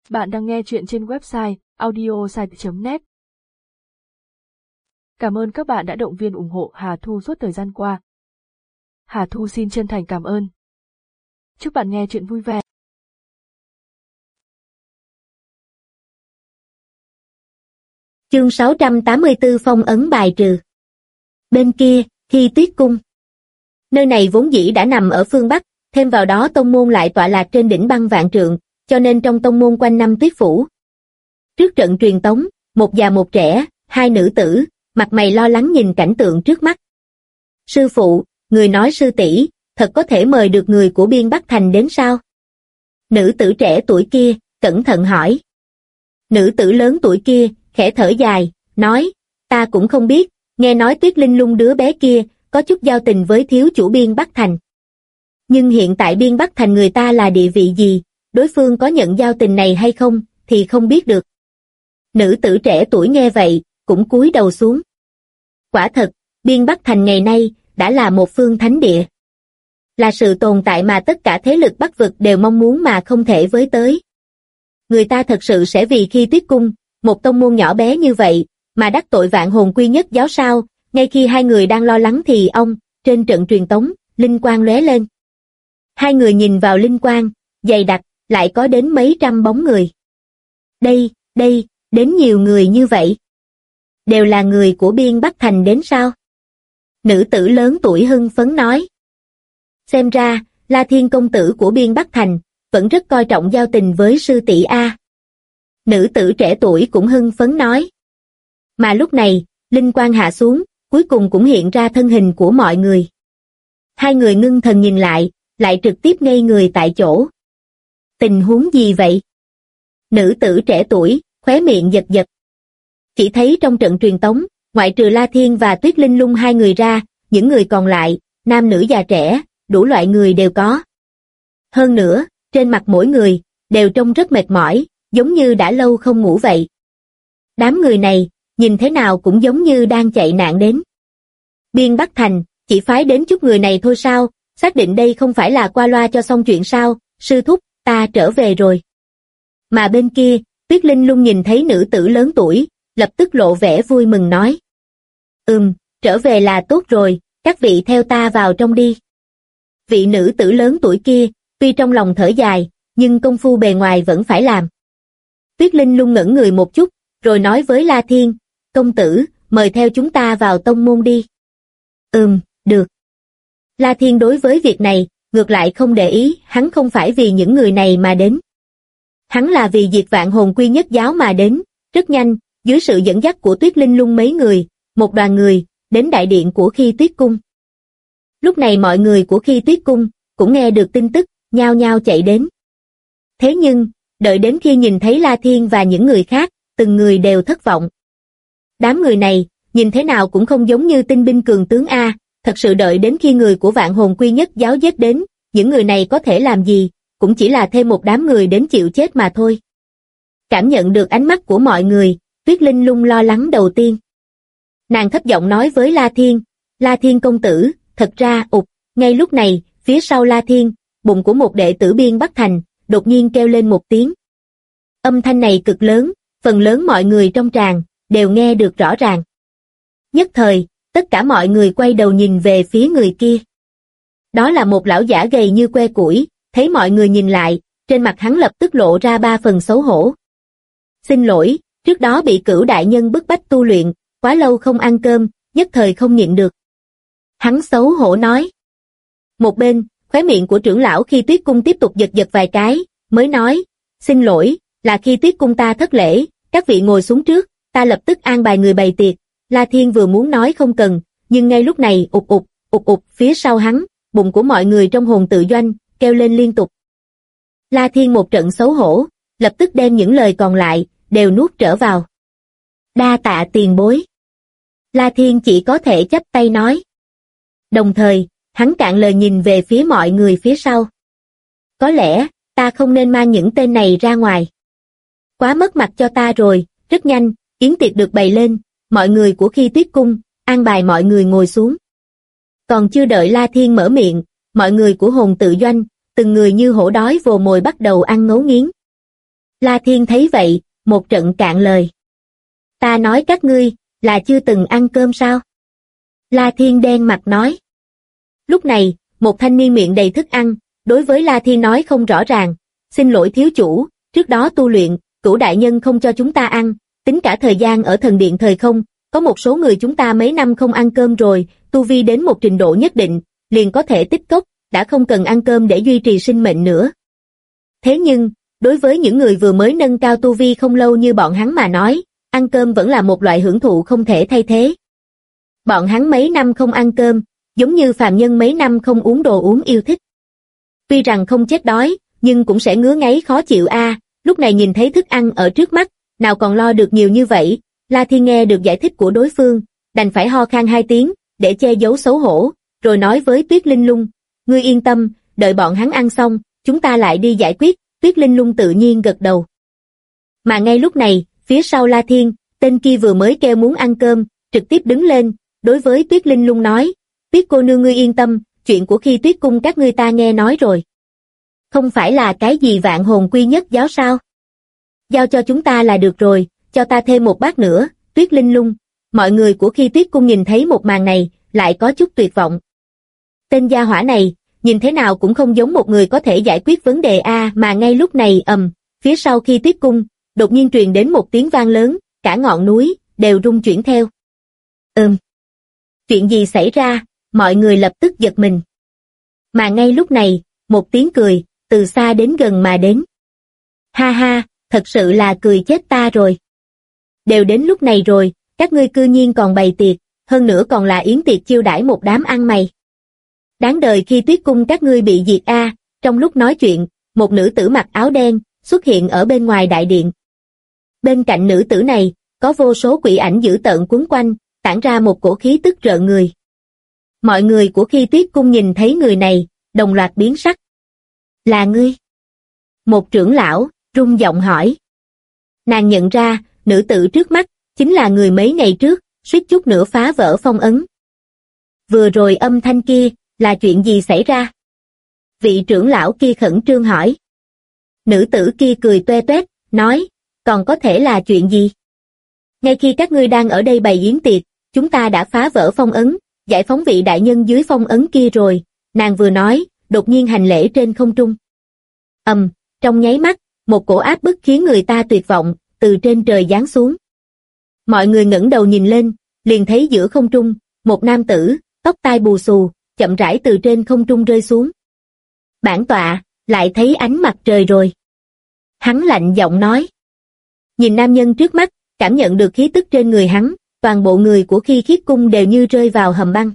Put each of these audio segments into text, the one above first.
Bạn đang nghe chuyện trên website audiosite.net. Cảm ơn các bạn đã động viên ủng hộ Hà Thu suốt thời gian qua. Hà Thu xin chân thành cảm ơn. Chúc bạn nghe chuyện vui vẻ. Chương 684 phong ấn bài trừ. Bên kia, Thi Tuyết Cung. Nơi này vốn dĩ đã nằm ở phương Bắc, thêm vào đó tông môn lại tọa lạc trên đỉnh băng vạn trượng, cho nên trong tông môn quanh năm tuyết phủ. Trước trận truyền tống, một già một trẻ, hai nữ tử, mặt mày lo lắng nhìn cảnh tượng trước mắt. Sư phụ, người nói sư tỷ, thật có thể mời được người của Biên Bắc Thành đến sao? Nữ tử trẻ tuổi kia, cẩn thận hỏi. Nữ tử lớn tuổi kia, khẽ thở dài, nói, ta cũng không biết, nghe nói Tuyết Linh Lung đứa bé kia, có chút giao tình với thiếu chủ Biên Bắc Thành. Nhưng hiện tại Biên Bắc Thành người ta là địa vị gì, đối phương có nhận giao tình này hay không, thì không biết được. Nữ tử trẻ tuổi nghe vậy, cũng cúi đầu xuống. Quả thật, Biên Bắc Thành ngày nay, đã là một phương thánh địa. Là sự tồn tại mà tất cả thế lực Bắc vực đều mong muốn mà không thể với tới. Người ta thật sự sẽ vì khi Tuyết Cung, một tông môn nhỏ bé như vậy, mà đắc tội Vạn Hồn Quy Nhất giáo sao? Ngay khi hai người đang lo lắng thì trên trận truyền tống, linh quang lóe lên. Hai người nhìn vào linh quang, dày đặc, lại có đến mấy trăm bóng người. Đây, đến nhiều người như vậy. Đều là người của Biên Bắc Thành đến sao? Nữ tử lớn tuổi hưng phấn nói. Xem ra, La Thiên công tử của Biên Bắc Thành, vẫn rất coi trọng giao tình với sư tỷ A. Nữ tử trẻ tuổi cũng hưng phấn nói. Mà lúc này, linh quang hạ xuống, cuối cùng cũng hiện ra thân hình của mọi người. Hai người ngưng thần nhìn lại trực tiếp ngây người tại chỗ. Tình huống gì vậy? Nữ tử trẻ tuổi, khóe miệng giật giật. Chỉ thấy trong trận truyền tống, ngoại trừ La Thiên và Tuyết Linh Lung hai người ra, những người còn lại, nam nữ già trẻ, đủ loại người đều có. Hơn nữa, trên mặt mỗi người, đều trông rất mệt mỏi, giống như đã lâu không ngủ vậy. Đám người này, nhìn thế nào cũng giống như đang chạy nạn đến. Biên Bắc Thành, chỉ phái đến chút người này thôi sao, xác định đây không phải là qua loa cho xong chuyện sao, sư thúc, ta trở về rồi. Mà bên kia, Tuyết Linh Lung nhìn thấy nữ tử lớn tuổi, lập tức lộ vẻ vui mừng nói. Trở về là tốt rồi, các vị theo ta vào trong đi. Vị nữ tử lớn tuổi kia, tuy trong lòng thở dài, nhưng công phu bề ngoài vẫn phải làm. Tuyết Linh Lung ngẩn người một chút, rồi nói với La Thiên, công tử, mời theo chúng ta vào tông môn đi. Được. La Thiên đối với việc này, ngược lại không để ý, hắn không phải vì những người này mà đến. Hắn là vì diệt Vạn Hồn Quy Nhất giáo mà đến, rất nhanh, dưới sự dẫn dắt của Tuyết Linh Lung mấy người, một đoàn người, đến đại điện của Khi Tuyết Cung. Lúc này mọi người của Khi Tuyết Cung, cũng nghe được tin tức, nhao nhao chạy đến. Thế nhưng, đợi đến khi nhìn thấy La Thiên và những người khác, từng người đều thất vọng. Đám người này, nhìn thế nào cũng không giống như tinh binh cường tướng A, thật sự đợi đến khi người của Vạn Hồn Quy Nhất giáo giết đến, những người này có thể làm gì, cũng chỉ là thêm một đám người đến chịu chết mà thôi. Cảm nhận được ánh mắt của mọi người, Tuyết Linh Lung lo lắng đầu tiên. Nàng thấp giọng nói với La Thiên công tử, thật ra, ngay lúc này, phía sau La Thiên, bụng của một đệ tử Biên Bắc Thành, đột nhiên kêu lên một tiếng. Âm thanh này cực lớn, phần lớn mọi người trong tràng, đều nghe được rõ ràng. Nhất thời, tất cả mọi người quay đầu nhìn về phía người kia. Đó là một lão giả gầy như que củi, thấy mọi người nhìn lại, trên mặt hắn lập tức lộ ra ba phần xấu hổ. Xin lỗi, trước đó bị Cửu đại nhân bức bách tu luyện, quá lâu không ăn cơm, nhất thời không nhịn được. Hắn xấu hổ nói. Một bên, khóe miệng của trưởng lão Khi Tuyết Cung tiếp tục giật giật vài cái, mới nói, xin lỗi, là Khi Tuyết Cung ta thất lễ, các vị ngồi xuống trước, ta lập tức an bài người bày tiệc. La Thiên vừa muốn nói không cần, nhưng ngay lúc này phía sau hắn, bụng của mọi người trong hồn tự doanh, kêu lên liên tục. La Thiên một trận xấu hổ, lập tức đem những lời còn lại, đều nuốt trở vào. Đa tạ tiền bối. La Thiên chỉ có thể chắp tay nói. Đồng thời, hắn cạn lời nhìn về phía mọi người phía sau. Có lẽ, ta không nên mang những tên này ra ngoài. Quá mất mặt cho ta rồi, rất nhanh, yến tiệc được bày lên, mọi người của Khi Tuyết Cung, an bài mọi người ngồi xuống. Còn chưa đợi La Thiên mở miệng, mọi người của hồn tự doanh, từng người như hổ đói vồ mồi bắt đầu ăn ngấu nghiến. La Thiên thấy vậy, một trận cạn lời. Ta nói các ngươi, là chưa từng ăn cơm sao? La Thiên đen mặt nói. Lúc này, một thanh niên miệng đầy thức ăn, đối với La Thiên nói không rõ ràng, xin lỗi thiếu chủ, trước đó tu luyện, Cửu đại nhân không cho chúng ta ăn, tính cả thời gian ở thần điện thời không, có một số người chúng ta mấy năm không ăn cơm rồi, tu vi đến một trình độ nhất định, liền có thể tích cốc, đã không cần ăn cơm để duy trì sinh mệnh nữa. Thế nhưng, đối với những người vừa mới nâng cao tu vi không lâu như bọn hắn mà nói, ăn cơm vẫn là một loại hưởng thụ không thể thay thế. Bọn hắn mấy năm không ăn cơm, giống như phàm nhân mấy năm không uống đồ uống yêu thích. Tuy rằng không chết đói, nhưng cũng sẽ ngứa ngáy khó chịu a. Lúc này nhìn thấy thức ăn ở trước mắt, nào còn lo được nhiều như vậy. La Thiên nghe được giải thích của đối phương, đành phải ho khan hai tiếng, để che giấu xấu hổ, rồi nói với Tuyết Linh Lung, ngươi yên tâm, đợi bọn hắn ăn xong, chúng ta lại đi giải quyết. Tuyết Linh Lung tự nhiên gật đầu. Mà ngay lúc này, phía sau La Thiên, tên kia vừa mới kêu muốn ăn cơm, trực tiếp đứng lên, đối với Tuyết Linh Lung nói, Tuyết cô nương ngươi yên tâm, chuyện của Khi Tuyết cung các ngươi ta nghe nói rồi. Không phải là cái gì vạn hồn quy nhất giáo sao? Giao cho chúng ta là được rồi, cho ta thêm một bát nữa. Tuyết Linh Lung, mọi người của Khi Tuyết cung nhìn thấy một màn này, lại có chút tuyệt vọng. Tên gia hỏa này, nhìn thế nào cũng không giống một người có thể giải quyết vấn đề a. Mà ngay lúc này phía sau Khi Tuyết cung, đột nhiên truyền đến một tiếng vang lớn, cả ngọn núi đều rung chuyển theo. Chuyện gì xảy ra? Mọi người lập tức giật mình. Mà ngay lúc này, một tiếng cười từ xa đến gần mà đến. Ha ha, thật sự là cười chết ta rồi. Đều đến lúc này rồi, các ngươi cư nhiên còn bày tiệc, hơn nữa còn là yến tiệc chiêu đãi một đám ăn mày. Đáng đời Khi Tuyết cung các ngươi bị diệt a. Trong lúc nói chuyện, một nữ tử mặc áo đen xuất hiện ở bên ngoài đại điện. Bên cạnh nữ tử này, có vô số quỷ ảnh dữ tợn quấn quanh, tản ra một cổ khí tức rợn người. Mọi người của Khi Tuyết cung nhìn thấy người này, đồng loạt biến sắc. Là ngươi? Một trưởng lão rung giọng hỏi. Nàng nhận ra, nữ tử trước mắt chính là người mấy ngày trước suýt chút nữa phá vỡ phong ấn. Vừa rồi âm thanh kia là chuyện gì xảy ra? Vị trưởng lão kia khẩn trương hỏi. Nữ tử kia cười toe toét, nói, còn có thể là chuyện gì? Ngay khi các ngươi đang ở đây bày yến tiệc, chúng ta đã phá vỡ phong ấn, giải phóng vị đại nhân dưới phong ấn kia rồi. Nàng vừa nói, đột nhiên hành lễ trên không trung. Trong nháy mắt, một cổ áp bức khiến người ta tuyệt vọng, từ trên trời giáng xuống. Mọi người ngẩng đầu nhìn lên, liền thấy giữa không trung, một nam tử, tóc tai bù xù, chậm rãi từ trên không trung rơi xuống. Bản tọa, lại thấy ánh mặt trời rồi. Hắn lạnh giọng nói. Nhìn nam nhân trước mắt, cảm nhận được khí tức trên người hắn, toàn bộ người của Khi Khiết cung đều như rơi vào hầm băng.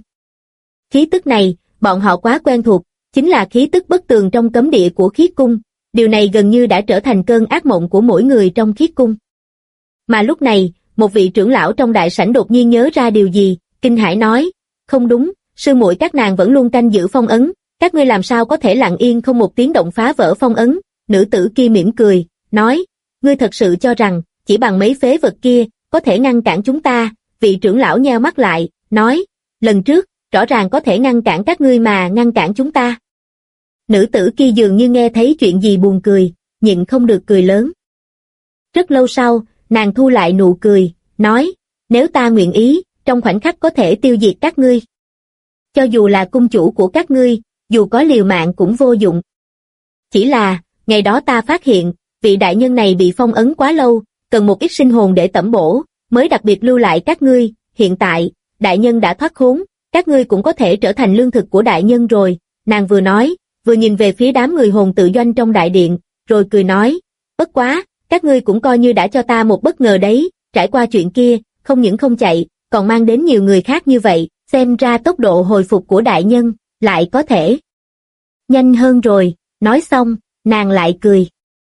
Khí tức này, bọn họ quá quen thuộc, chính là khí tức bất tường trong cấm địa của Khiết cung. Điều này gần như đã trở thành cơn ác mộng của mỗi người trong Khiết cung. Mà lúc này, một vị trưởng lão trong đại sảnh đột nhiên nhớ ra điều gì, kinh hãi nói, không đúng, sư muội các nàng vẫn luôn canh giữ phong ấn, các ngươi làm sao có thể lặng yên không một tiếng động phá vỡ phong ấn? Nữ tử kia mỉm cười, nói, ngươi thật sự cho rằng, chỉ bằng mấy phế vật kia, có thể ngăn cản chúng ta? Vị trưởng lão nheo mắt lại, nói, lần trước, rõ ràng có thể ngăn cản các ngươi mà ngăn cản chúng ta. Nữ tử kia dường như nghe thấy chuyện gì buồn cười, nhịn không được cười lớn. Rất lâu sau, nàng thu lại nụ cười, nói, nếu ta nguyện ý, trong khoảnh khắc có thể tiêu diệt các ngươi. Cho dù là cung chủ của các ngươi, dù có liều mạng cũng vô dụng. Chỉ là, ngày đó ta phát hiện, vị đại nhân này bị phong ấn quá lâu, cần một ít sinh hồn để tẩm bổ, mới đặc biệt lưu lại các ngươi. Hiện tại, đại nhân đã thoát khốn, các ngươi cũng có thể trở thành lương thực của đại nhân rồi. Nàng vừa nói, vừa nhìn về phía đám người hồn tự doanh trong đại điện, rồi cười nói, bất quá, các ngươi cũng coi như đã cho ta một bất ngờ đấy, trải qua chuyện kia, không những không chạy, còn mang đến nhiều người khác như vậy, xem ra tốc độ hồi phục của đại nhân, lại có thể nhanh hơn rồi. Nói xong, nàng lại cười.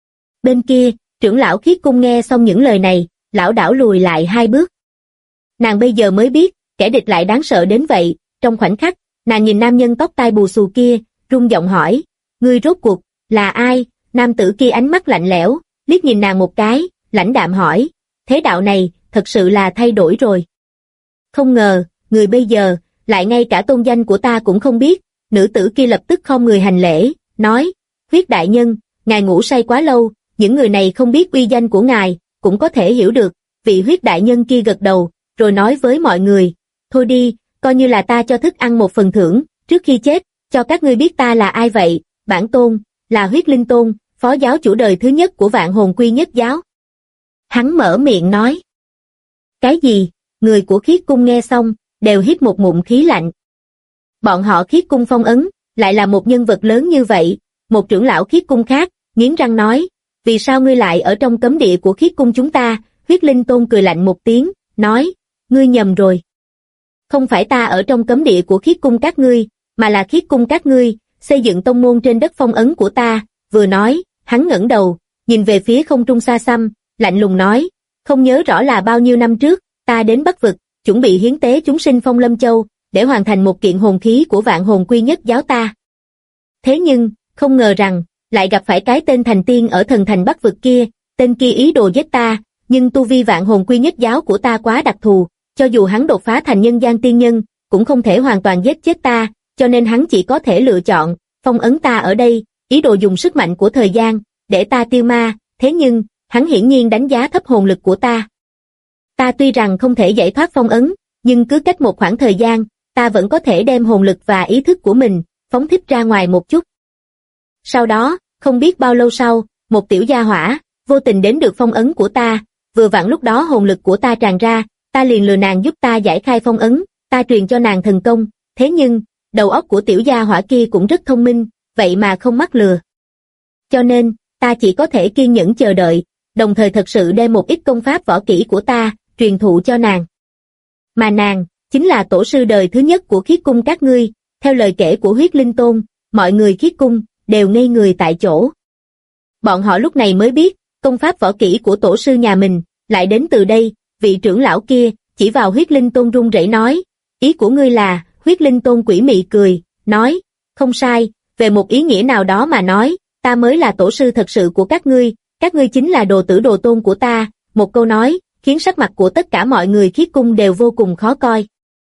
Bên kia, trưởng lão Khiết cung nghe xong những lời này, lảo đảo lùi lại 2 bước. Nàng bây giờ mới biết, kẻ địch lại đáng sợ đến vậy. Trong khoảnh khắc, nàng nhìn nam nhân tóc tai bù xù kia, rung giọng hỏi, ngươi rốt cuộc là ai? Nam tử kia ánh mắt lạnh lẽo, liếc nhìn nàng một cái, lãnh đạm hỏi, thế đạo này thật sự là thay đổi rồi. Không ngờ, người bây giờ lại ngay cả tôn danh của ta cũng không biết. Nữ tử kia lập tức khom người hành lễ, nói, Huyết đại nhân, ngài ngủ say quá lâu, những người này không biết uy danh của ngài, cũng có thể hiểu được. Vị huyết đại nhân kia gật đầu, rồi nói với mọi người, thôi đi, coi như là ta cho thức ăn một phần thưởng, trước khi chết, cho các ngươi biết ta là ai vậy. Bản tôn, là Huyết Linh Tôn, phó giáo chủ đời thứ nhất của Vạn Hồn Quy Nhất giáo. Hắn mở miệng nói. Cái gì? Người của Khiết Cung nghe xong, đều hít một ngụm khí lạnh. Bọn họ Khiết Cung phong ấn, lại là một nhân vật lớn như vậy. Một trưởng lão Khiết Cung khác, nghiến răng nói, vì sao ngươi lại ở trong cấm địa của Khiết Cung chúng ta? Huyết Linh Tôn cười lạnh một tiếng, nói, ngươi nhầm rồi. Không phải ta ở trong cấm địa của Khiết Cung các ngươi, mà là Khiết Cung các ngươi, xây dựng tông môn trên đất phong ấn của ta. Vừa nói, hắn ngẩng đầu, nhìn về phía không trung xa xăm, lạnh lùng nói, không nhớ rõ là bao nhiêu năm trước, ta đến Bắc Vực, chuẩn bị hiến tế chúng sinh Phong Lâm Châu, để hoàn thành một kiện hồn khí của Vạn Hồn Quy Nhất giáo ta. Thế nhưng, không ngờ rằng, lại gặp phải cái tên thành tiên ở thần thành Bắc Vực kia, tên kia ý đồ giết ta, nhưng tu vi Vạn Hồn Quy Nhất giáo của ta quá đặc thù, cho dù hắn đột phá thành nhân gian tiên nhân, cũng không thể hoàn toàn giết chết ta, cho nên hắn chỉ có thể lựa chọn, phong ấn ta ở đây, ý đồ dùng sức mạnh của thời gian, để ta tiêu ma, thế nhưng, hắn hiển nhiên đánh giá thấp hồn lực của ta. Ta tuy rằng không thể giải thoát phong ấn, nhưng cứ cách một khoảng thời gian, ta vẫn có thể đem hồn lực và ý thức của mình, phóng thích ra ngoài một chút. Sau đó, không biết bao lâu sau, một tiểu gia hỏa, vô tình đến được phong ấn của ta, vừa vặn lúc đó hồn lực của ta tràn ra, ta liền lừa nàng giúp ta giải khai phong ấn, ta truyền cho nàng thần công, thế nhưng, đầu óc của tiểu gia hỏa kia cũng rất thông minh, vậy mà không mắc lừa. Cho nên, ta chỉ có thể kiên nhẫn chờ đợi, đồng thời thật sự đem một ít công pháp võ kỹ của ta, truyền thụ cho nàng. Mà nàng, chính là tổ sư đời thứ nhất của Khiết Cung các ngươi, theo lời kể của Huyết Linh Tôn, mọi người Khiết Cung, đều ngây người tại chỗ. Bọn họ lúc này mới biết, công pháp võ kỹ của tổ sư nhà mình, lại đến từ đây, vị trưởng lão kia, chỉ vào Huyết Linh Tôn run rẩy nói, ý của ngươi là, Huyết Linh Tôn quỷ mị cười, nói, không sai, về một ý nghĩa nào đó mà nói, ta mới là tổ sư thật sự của các ngươi chính là đồ tử đồ tôn của ta, một câu nói, khiến sắc mặt của tất cả mọi người Khiết Cung đều vô cùng khó coi.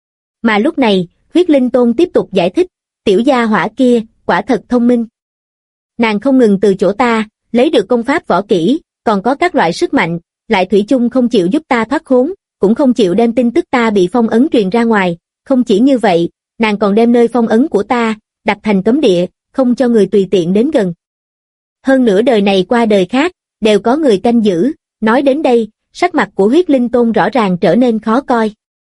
Mà lúc này, Huyết Linh Tôn tiếp tục giải thích, tiểu gia hỏa kia, quả thật thông minh. Nàng không ngừng từ chỗ ta, lấy được công pháp võ kỹ, còn có các loại sức mạnh, lại thủy chung không chịu giúp ta thoát khốn, cũng không chịu đem tin tức ta bị phong ấn truyền ra ngoài, không chỉ như vậy, nàng còn đem nơi phong ấn của ta, đặt thành cấm địa, không cho người tùy tiện đến gần. Hơn nữa đời này qua đời khác, đều có người canh giữ, nói đến đây, sắc mặt của Huyết Linh Tôn rõ ràng trở nên khó coi.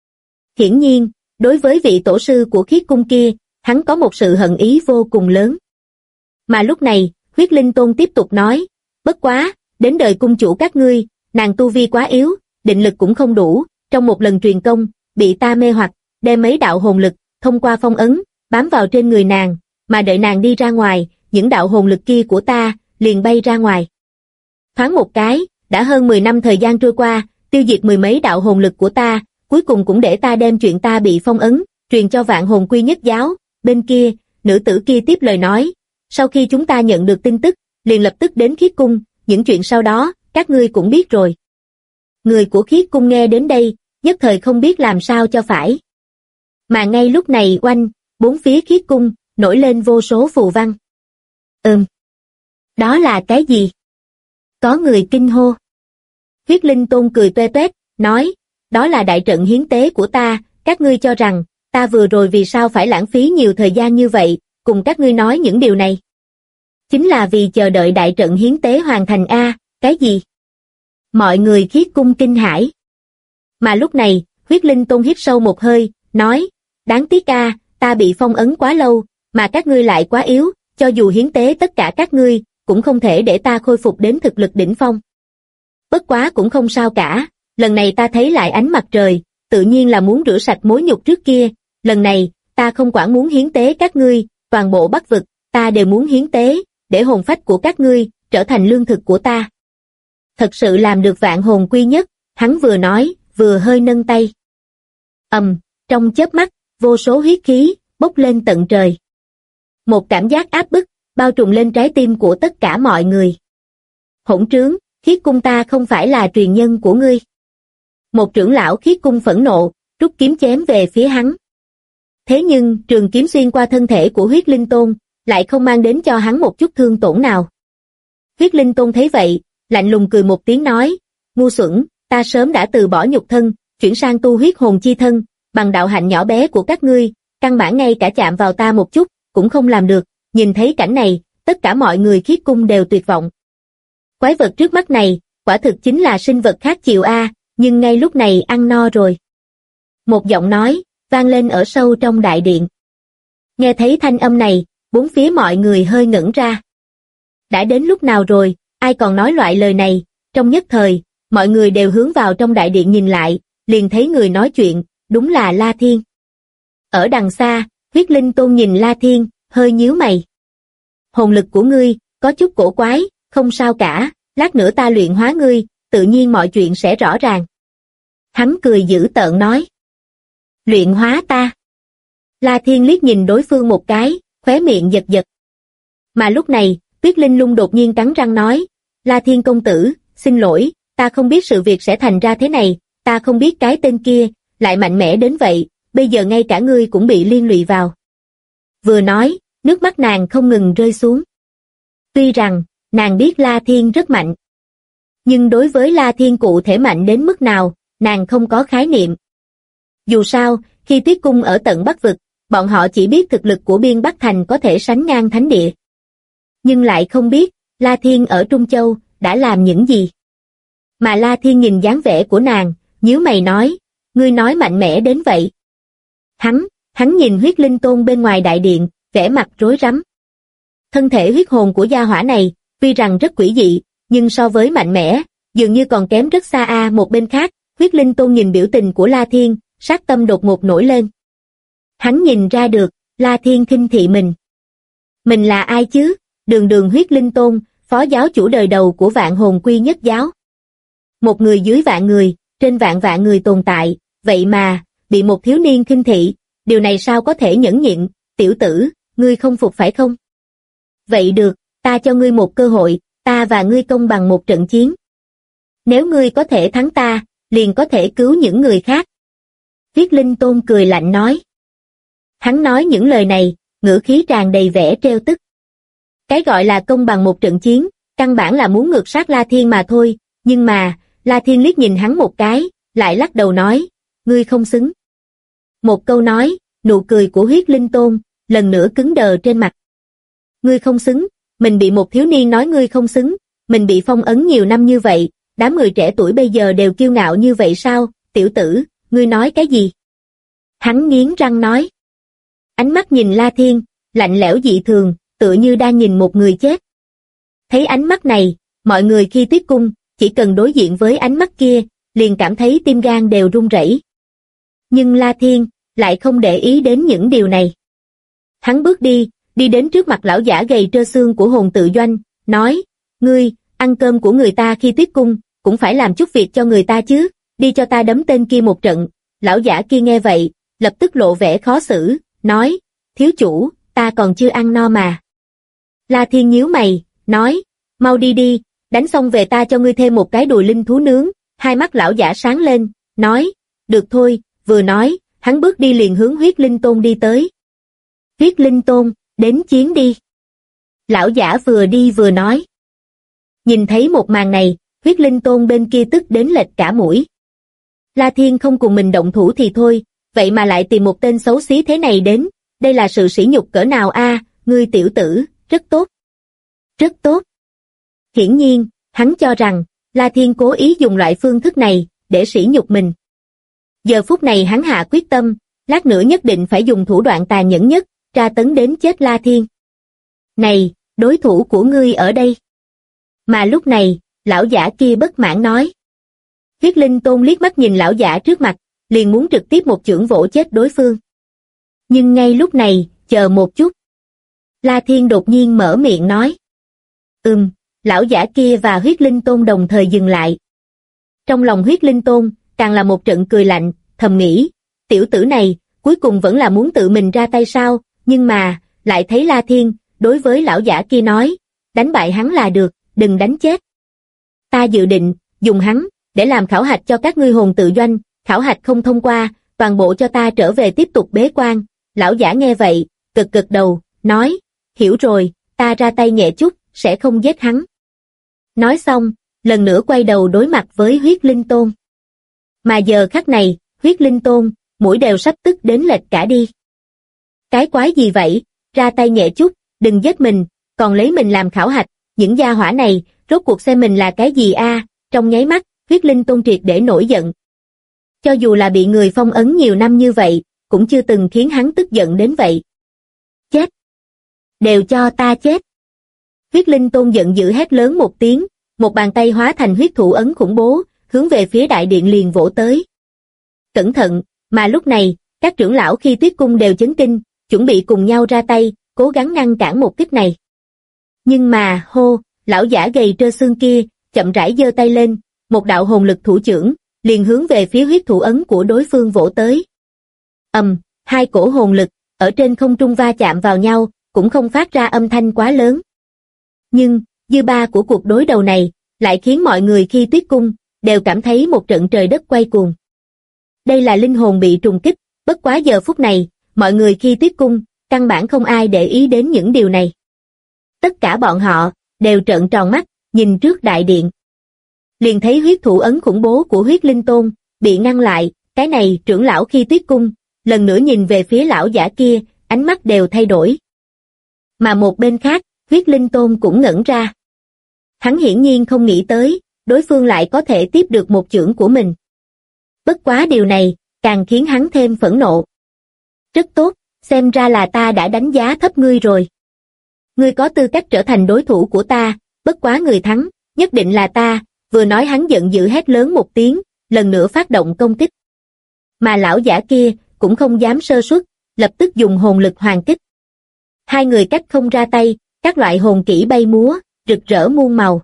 Hiển nhiên, đối với vị tổ sư của Khiết Cung kia, hắn có một sự hận ý vô cùng lớn. Mà lúc này, Huyết Linh Tôn tiếp tục nói, bất quá, đến đời cung chủ các ngươi, nàng tu vi quá yếu, định lực cũng không đủ, trong một lần truyền công, bị ta mê hoặc, đem mấy đạo hồn lực, thông qua phong ấn, bám vào trên người nàng, mà đợi nàng đi ra ngoài, những đạo hồn lực kia của ta, liền bay ra ngoài. Thoáng một cái, đã hơn 10 năm thời gian trôi qua, tiêu diệt mười mấy đạo hồn lực của ta, cuối cùng cũng để ta đem chuyện ta bị phong ấn, truyền cho Vạn Hồn Quy Nhất giáo. Bên kia, nữ tử kia tiếp lời nói, sau khi chúng ta nhận được tin tức, liền lập tức đến Khiết Cung, những chuyện sau đó, các ngươi cũng biết rồi. Người của Khiết Cung nghe đến đây, nhất thời không biết làm sao cho phải. Mà ngay lúc này oanh, bốn phía Khiết Cung, nổi lên vô số phù văn. Đó là cái gì? Có người kinh hô. Huyết Linh Tôn cười toe toét, nói, đó là đại trận hiến tế của ta, các ngươi cho rằng, ta vừa rồi vì sao phải lãng phí nhiều thời gian như vậy, cùng các ngươi nói những điều này. Chính là vì chờ đợi đại trận hiến tế hoàn thành a, cái gì? Mọi người Khiết Cung kinh hãi. Mà lúc này, Huyết Linh Tôn hít sâu một hơi, nói, đáng tiếc a, ta bị phong ấn quá lâu, mà các ngươi lại quá yếu, cho dù hiến tế tất cả các ngươi, cũng không thể để ta khôi phục đến thực lực đỉnh phong. Bất quá cũng không sao cả, lần này ta thấy lại ánh mặt trời, tự nhiên là muốn rửa sạch mối nhục trước kia, lần này, ta không quản muốn hiến tế các ngươi, toàn bộ Bắc Vực, ta đều muốn hiến tế, để hồn phách của các ngươi, trở thành lương thực của ta. Thật sự làm được Vạn Hồn Quy Nhất, hắn vừa nói, vừa hơi nâng tay. Trong chớp mắt, vô số huyết khí, bốc lên tận trời. Một cảm giác áp bức, bao trùm lên trái tim của tất cả mọi người. Hỗn trướng, Khiết Cung ta không phải là truyền nhân của ngươi. Một trưởng lão Khiết Cung phẫn nộ, rút kiếm chém về phía hắn. Thế nhưng, trường kiếm xuyên qua thân thể của Huyết Linh Tôn, lại không mang đến cho hắn một chút thương tổn nào. Huyết Linh Tôn thấy vậy, lạnh lùng cười một tiếng nói, ngu xuẩn, ta sớm đã từ bỏ nhục thân, chuyển sang tu huyết hồn chi thân, bằng đạo hạnh nhỏ bé của các ngươi, căn bản ngay cả chạm vào ta một chút, cũng không làm được. Nhìn thấy cảnh này, tất cả mọi người khiết cung đều tuyệt vọng. Quái vật trước mắt này, quả thực chính là sinh vật khác chiều a, nhưng ngay lúc này ăn no rồi. Một giọng nói, vang lên ở sâu trong đại điện. Nghe thấy thanh âm này, bốn phía mọi người hơi ngẩn ra. Đã đến lúc nào rồi, ai còn nói loại lời này, trong nhất thời, mọi người đều hướng vào trong đại điện nhìn lại, liền thấy người nói chuyện, đúng là La Thiên. Ở đằng xa, Huyết Linh Tôn nhìn La Thiên, hơi nhíu mày. Hồn lực của ngươi, có chút cổ quái, không sao cả, lát nữa ta luyện hóa ngươi, tự nhiên mọi chuyện sẽ rõ ràng. Hắn cười dữ tợn nói. Luyện hóa ta. La Thiên liếc nhìn đối phương một cái, khóe miệng giật giật. Mà lúc này, Tuyết Linh Lung đột nhiên cắn răng nói, La Thiên công tử, xin lỗi, ta không biết sự việc sẽ thành ra thế này, ta không biết cái tên kia, lại mạnh mẽ đến vậy, bây giờ ngay cả ngươi cũng bị liên lụy vào. Vừa nói, nước mắt nàng không ngừng rơi xuống. Tuy rằng, nàng biết La Thiên rất mạnh. Nhưng đối với La Thiên cụ thể mạnh đến mức nào, nàng không có khái niệm. Dù sao, khi Tuyết Cung ở tận Bắc Vực, bọn họ chỉ biết thực lực của Biên Bắc Thành có thể sánh ngang thánh địa. Nhưng lại không biết, La Thiên ở Trung Châu, đã làm những gì. Mà La Thiên nhìn dáng vẻ của nàng, nhíu mày nói, ngươi nói mạnh mẽ đến vậy. Hắn nhìn Huyết Linh Tôn bên ngoài đại điện, vẻ mặt rối rắm. Thân thể huyết hồn của gia hỏa này, tuy rằng rất quỷ dị, nhưng so với mạnh mẽ, dường như còn kém rất xa a. Một bên khác, Huyết Linh Tôn nhìn biểu tình của La Thiên, sát tâm đột ngột nổi lên. Hắn nhìn ra được, La Thiên khinh thị mình. Mình là ai chứ? Đường Huyết Linh Tôn, phó giáo chủ đời đầu của Vạn Hồn Quy Nhất giáo. Một người dưới vạn người, trên vạn vạn người tồn tại, vậy mà, bị một thiếu niên khinh thị, điều này sao có thể nhẫn nhịn, tiểu tử, ngươi không phục phải không? Vậy được, ta cho ngươi một cơ hội, ta và ngươi công bằng một trận chiến. Nếu ngươi có thể thắng ta, liền có thể cứu những người khác. Huyết Linh Tôn cười lạnh nói. Hắn nói những lời này, ngữ khí tràn đầy vẻ trêu tức. Cái gọi là công bằng một trận chiến, căn bản là muốn ngược sát La Thiên mà thôi, nhưng mà, La Thiên liếc nhìn hắn một cái, lại lắc đầu nói, ngươi không xứng. Một câu nói, nụ cười của Huyết Linh Tôn, lần nữa cứng đờ trên mặt. Ngươi không xứng, mình bị một thiếu niên nói ngươi không xứng, mình bị phong ấn nhiều năm như vậy, đám người trẻ tuổi bây giờ đều kiêu ngạo như vậy sao, tiểu tử, ngươi nói cái gì? Hắn nghiến răng nói. Ánh mắt nhìn La Thiên, lạnh lẽo dị thường, tựa như đang nhìn một người chết. Thấy ánh mắt này, mọi người khi Tuyết Cung, chỉ cần đối diện với ánh mắt kia, liền cảm thấy tim gan đều run rẩy. Nhưng La Thiên, lại không để ý đến những điều này. Hắn bước đi đến trước mặt lão giả gầy trơ xương của Hồn Tự Doanh, nói, ngươi, ăn cơm của người ta khi Tuyết Cung, cũng phải làm chút việc cho người ta chứ, đi cho ta đấm tên kia một trận. Lão giả kia nghe vậy, lập tức lộ vẻ khó xử, nói, thiếu chủ, ta còn chưa ăn no mà. La Thiên nhíu mày, nói, mau đi đi, đánh xong về ta cho ngươi thêm một cái đùi linh thú nướng. Hai mắt lão giả sáng lên, nói, được thôi. Vừa nói, hắn bước đi liền hướng Huyết Linh Tôn đi tới. Huyết Linh Tôn, đến chiến đi. Lão giả vừa đi vừa nói. Nhìn thấy một màn này, Huyết Linh Tôn bên kia tức đến lệch cả mũi. La Thiên không cùng mình động thủ thì thôi, vậy mà lại tìm một tên xấu xí thế này đến, đây là sự sỉ nhục cỡ nào a, ngươi tiểu tử, rất tốt. Rất tốt. Hiển nhiên, hắn cho rằng, La Thiên cố ý dùng loại phương thức này, để sỉ nhục mình. Giờ phút này hắn hạ quyết tâm, lát nữa nhất định phải dùng thủ đoạn tàn nhẫn nhất, tra tấn đến chết La Thiên. Này, đối thủ của ngươi ở đây. Mà lúc này, lão giả kia bất mãn nói. Huyết Linh Tôn liếc mắt nhìn lão giả trước mặt, liền muốn trực tiếp một chưởng vỗ chết đối phương. Nhưng ngay lúc này, chờ một chút. La Thiên đột nhiên mở miệng nói. Lão giả kia và Huyết Linh Tôn đồng thời dừng lại. Trong lòng Huyết Linh Tôn, càng là một trận cười lạnh, thầm nghĩ, tiểu tử này, cuối cùng vẫn là muốn tự mình ra tay sao, nhưng mà, lại thấy La Thiên, đối với lão giả kia nói, đánh bại hắn là được, đừng đánh chết. Ta dự định, dùng hắn, để làm khảo hạch cho các ngươi Hồn Tự Doanh, khảo hạch không thông qua, toàn bộ cho ta trở về tiếp tục bế quan. Lão giả nghe vậy, gật gật đầu, nói, hiểu rồi, ta ra tay nhẹ chút, sẽ không giết hắn. Nói xong, lần nữa quay đầu đối mặt với huyết linh tôn. Mà giờ khắc này, huyết linh tôn, mũi đều sắp tức đến lệch cả đi. Cái quái gì vậy, ra tay nhẹ chút, đừng giết mình, còn lấy mình làm khảo hạch, những gia hỏa này, rốt cuộc xem mình là cái gì a? Trong nháy mắt, huyết linh tôn triệt để nổi giận. Cho dù là bị người phong ấn nhiều năm như vậy, cũng chưa từng khiến hắn tức giận đến vậy. Chết! Đều cho ta chết! Huyết linh tôn giận dữ hét lớn một tiếng, một bàn tay hóa thành huyết thủ ấn khủng bố, hướng về phía đại điện liền vỗ tới. Cẩn thận, mà lúc này, các trưởng lão Khi Tuyết cung đều chấn kinh, chuẩn bị cùng nhau ra tay, cố gắng ngăn cản một kích này. Nhưng mà, hô, lão giả gầy trơ xương kia, chậm rãi giơ tay lên, một đạo hồn lực thủ chưởng, liền hướng về phía huyết thủ ấn của đối phương vỗ tới. Hai cổ hồn lực, ở trên không trung va chạm vào nhau, cũng không phát ra âm thanh quá lớn. Nhưng, dư ba của cuộc đối đầu này, lại khiến mọi người Khi Tuyết cung, đều cảm thấy một trận trời đất quay cuồng. Đây là linh hồn bị trùng kích, bất quá giờ phút này, mọi người Khi Tuyết cung, căn bản không ai để ý đến những điều này. Tất cả bọn họ, đều trợn tròn mắt, nhìn trước đại điện. Liền thấy huyết thủ ấn khủng bố của huyết linh tôn, bị ngăn lại, cái này trưởng lão Khi Tuyết cung, lần nữa nhìn về phía lão giả kia, ánh mắt đều thay đổi. Mà một bên khác, huyết linh tôn cũng ngẩn ra. Hắn hiển nhiên không nghĩ tới, đối phương lại có thể tiếp được một chưởng của mình. Bất quá điều này, càng khiến hắn thêm phẫn nộ. Rất tốt, xem ra là ta đã đánh giá thấp ngươi rồi. Ngươi có tư cách trở thành đối thủ của ta, bất quá người thắng, nhất định là ta, vừa nói hắn giận dữ hét lớn một tiếng, lần nữa phát động công kích. Mà lão giả kia, cũng không dám sơ suất, lập tức dùng hồn lực hoàn kích. Hai người cách không ra tay, các loại hồn kỹ bay múa, rực rỡ muôn màu.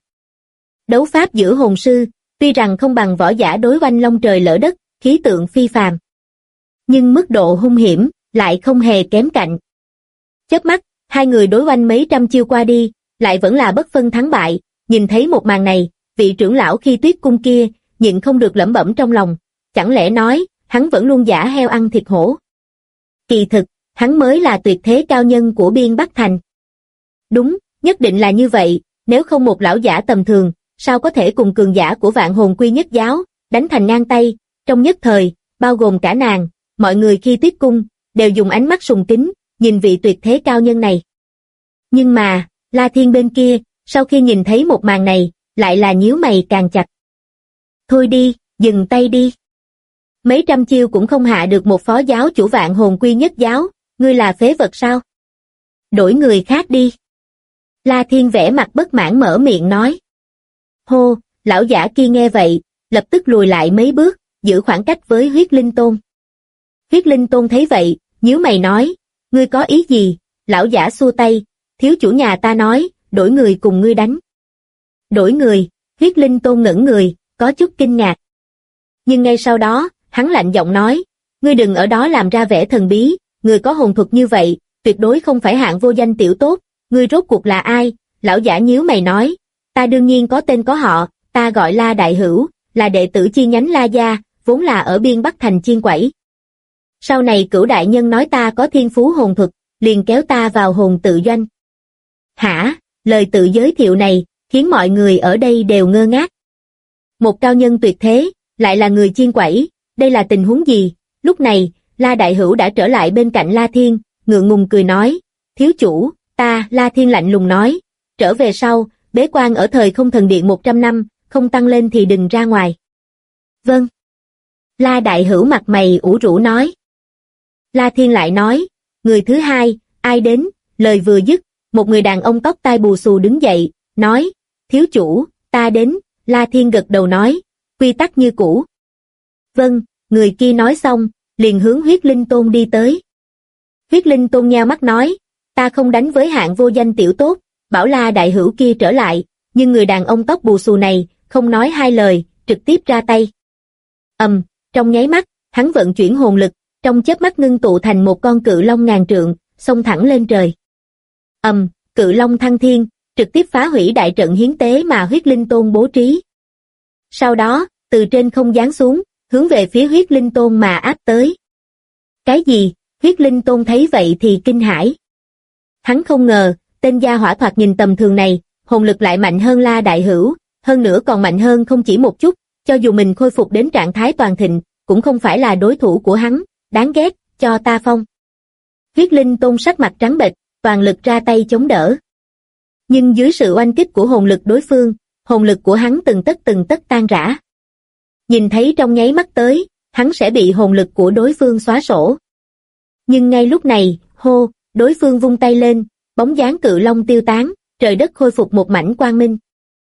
Đấu pháp giữa hồn sư, tuy rằng không bằng võ giả đối oanh long trời lỡ đất, khí tượng phi phàm. Nhưng mức độ hung hiểm, lại không hề kém cạnh. Chớp mắt, hai người đối oanh mấy trăm chiêu qua đi, lại vẫn là bất phân thắng bại, nhìn thấy một màn này, vị trưởng lão Khi Tuyết cung kia, nhịn không được lẩm bẩm trong lòng, chẳng lẽ nói, hắn vẫn luôn giả heo ăn thịt hổ. Kỳ thực, hắn mới là tuyệt thế cao nhân của Biên Bắc Thành. Đúng, nhất định là như vậy, nếu không một lão giả tầm thường, sao có thể cùng cường giả của Vạn Hồn Quy Nhất giáo, đánh thành ngang tay, trong nhất thời, bao gồm cả nàng, mọi người Khi Tuyết cung, đều dùng ánh mắt sùng kính, nhìn vị tuyệt thế cao nhân này. Nhưng mà, La Thiên bên kia, sau khi nhìn thấy một màn này, lại là nhíu mày càng chặt. Thôi đi, dừng tay đi. Mấy trăm chiêu cũng không hạ được một phó giáo chủ Vạn Hồn Quy Nhất giáo, ngươi là phế vật sao? Đổi người khác đi. La Thiên vẻ mặt bất mãn mở miệng nói. Hô, lão giả kia nghe vậy, lập tức lùi lại mấy bước, giữ khoảng cách với huyết linh tôn. Huyết linh tôn thấy vậy, nhíu mày nói, ngươi có ý gì? Lão giả xua tay, thiếu chủ nhà ta nói, đổi người cùng ngươi đánh. Đổi người, huyết linh tôn ngẩn người, có chút kinh ngạc. Nhưng ngay sau đó, hắn lạnh giọng nói, ngươi đừng ở đó làm ra vẻ thần bí, người có hồn thuật như vậy, tuyệt đối không phải hạng vô danh tiểu tốt, ngươi rốt cuộc là ai? Lão giả nhíu mày nói, ta đương nhiên có tên có họ, ta gọi La Đại Hữu, là đệ tử chi nhánh La Gia, vốn là ở Biên Bắc Thành chiên quẩy. Sau này Cửu đại nhân nói ta có thiên phú hồn thuật, liền kéo ta vào hồn tự doanh. Hả? Lời tự giới thiệu này, khiến mọi người ở đây đều ngơ ngác. Một cao nhân tuyệt thế, lại là người chiên quẩy, đây là tình huống gì? Lúc này, La Đại Hữu đã trở lại bên cạnh La Thiên, ngượng ngùng cười nói, thiếu chủ, ta, La Thiên lạnh lùng nói, trở về sau, bế quan ở thời không thần điện 100 năm, không tăng lên thì đừng ra ngoài. Vâng. La Đại Hữu mặt mày ủ rũ nói. La Thiên lại nói, người thứ hai, ai đến? Lời vừa dứt, một người đàn ông tóc tai bù xù đứng dậy, nói, thiếu chủ, ta đến. La Thiên gật đầu nói, quy tắc như cũ. Vâng, người kia nói xong, liền hướng huyết linh tôn đi tới. Huyết linh tôn nheo mắt nói, ta không đánh với hạng vô danh tiểu tốt, bảo La Đại Hữu kia trở lại, nhưng người đàn ông tóc bù xù này, không nói hai lời, trực tiếp ra tay. Trong nháy mắt, hắn vận chuyển hồn lực, trong chớp mắt ngưng tụ thành một con cự long ngàn trượng, xông thẳng lên trời. Cự long thăng thiên, trực tiếp phá hủy đại trận hiến tế mà huyết linh tôn bố trí. Sau đó, từ trên không giáng xuống, hướng về phía huyết linh tôn mà áp tới. Cái gì? Huyết linh tôn thấy vậy thì kinh hãi. Hắn không ngờ, tên gia hỏa thoạt nhìn tầm thường này, hồn lực lại mạnh hơn La Đại Hữu, hơn nữa còn mạnh hơn không chỉ một chút, cho dù mình khôi phục đến trạng thái toàn thịnh, cũng không phải là đối thủ của hắn, đáng ghét, cho ta phong. Huyết Linh Tôn sắc mặt trắng bệch, toàn lực ra tay chống đỡ. Nhưng dưới sự oanh kích của hồn lực đối phương, hồn lực của hắn từng tấc tan rã. Nhìn thấy trong nháy mắt tới, hắn sẽ bị hồn lực của đối phương xóa sổ. Nhưng ngay lúc này, hô, đối phương vung tay lên, bóng dáng cự long tiêu tán, trời đất khôi phục một mảnh quang minh.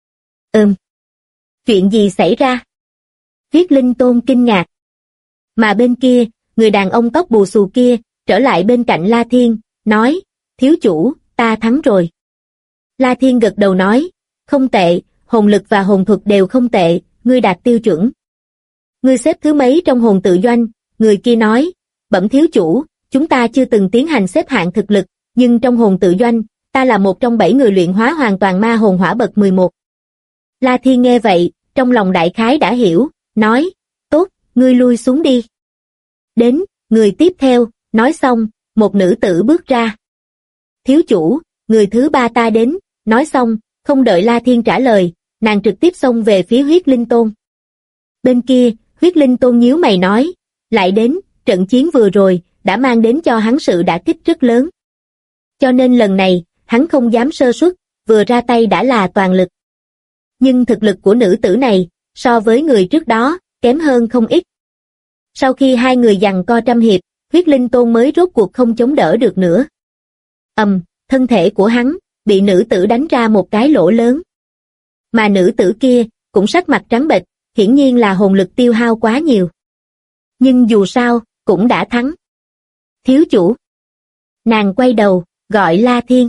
Chuyện gì xảy ra? Huyết Linh Tôn kinh ngạc. Mà bên kia, người đàn ông tóc bù xù kia, trở lại bên cạnh La Thiên, nói, thiếu chủ, ta thắng rồi. La Thiên gật đầu nói, không tệ, hồn lực và hồn thuật đều không tệ, ngươi đạt tiêu chuẩn. Ngươi xếp thứ mấy trong hồn tự doanh? Người kia nói, bẩm thiếu chủ, chúng ta chưa từng tiến hành xếp hạng thực lực, nhưng trong hồn tự doanh, ta là một trong 7 người luyện hóa hoàn toàn ma hồn hỏa bậc 11. La Thiên nghe vậy, trong lòng đại khái đã hiểu, nói, tốt, ngươi lui xuống đi. Đến, người tiếp theo, nói xong, một nữ tử bước ra. Thiếu chủ, người thứ ba ta đến, nói xong, không đợi La Thiên trả lời, nàng trực tiếp xông về phía Huyết Linh Tôn. Bên kia, Huyết Linh Tôn nhíu mày nói, lại đến, trận chiến vừa rồi, đã mang đến cho hắn sự đả kích rất lớn. Cho nên lần này, hắn không dám sơ suất, vừa ra tay đã là toàn lực. Nhưng thực lực của nữ tử này, so với người trước đó, kém hơn không ít. Sau khi hai người giằng co trăm hiệp, Huyết Linh Tôn mới rốt cuộc không chống đỡ được nữa. Thân thể của hắn, bị nữ tử đánh ra một cái lỗ lớn. Mà nữ tử kia, cũng sắc mặt trắng bệch, hiển nhiên là hồn lực tiêu hao quá nhiều. Nhưng dù sao, cũng đã thắng. Thiếu chủ. Nàng quay đầu, gọi La Thiên.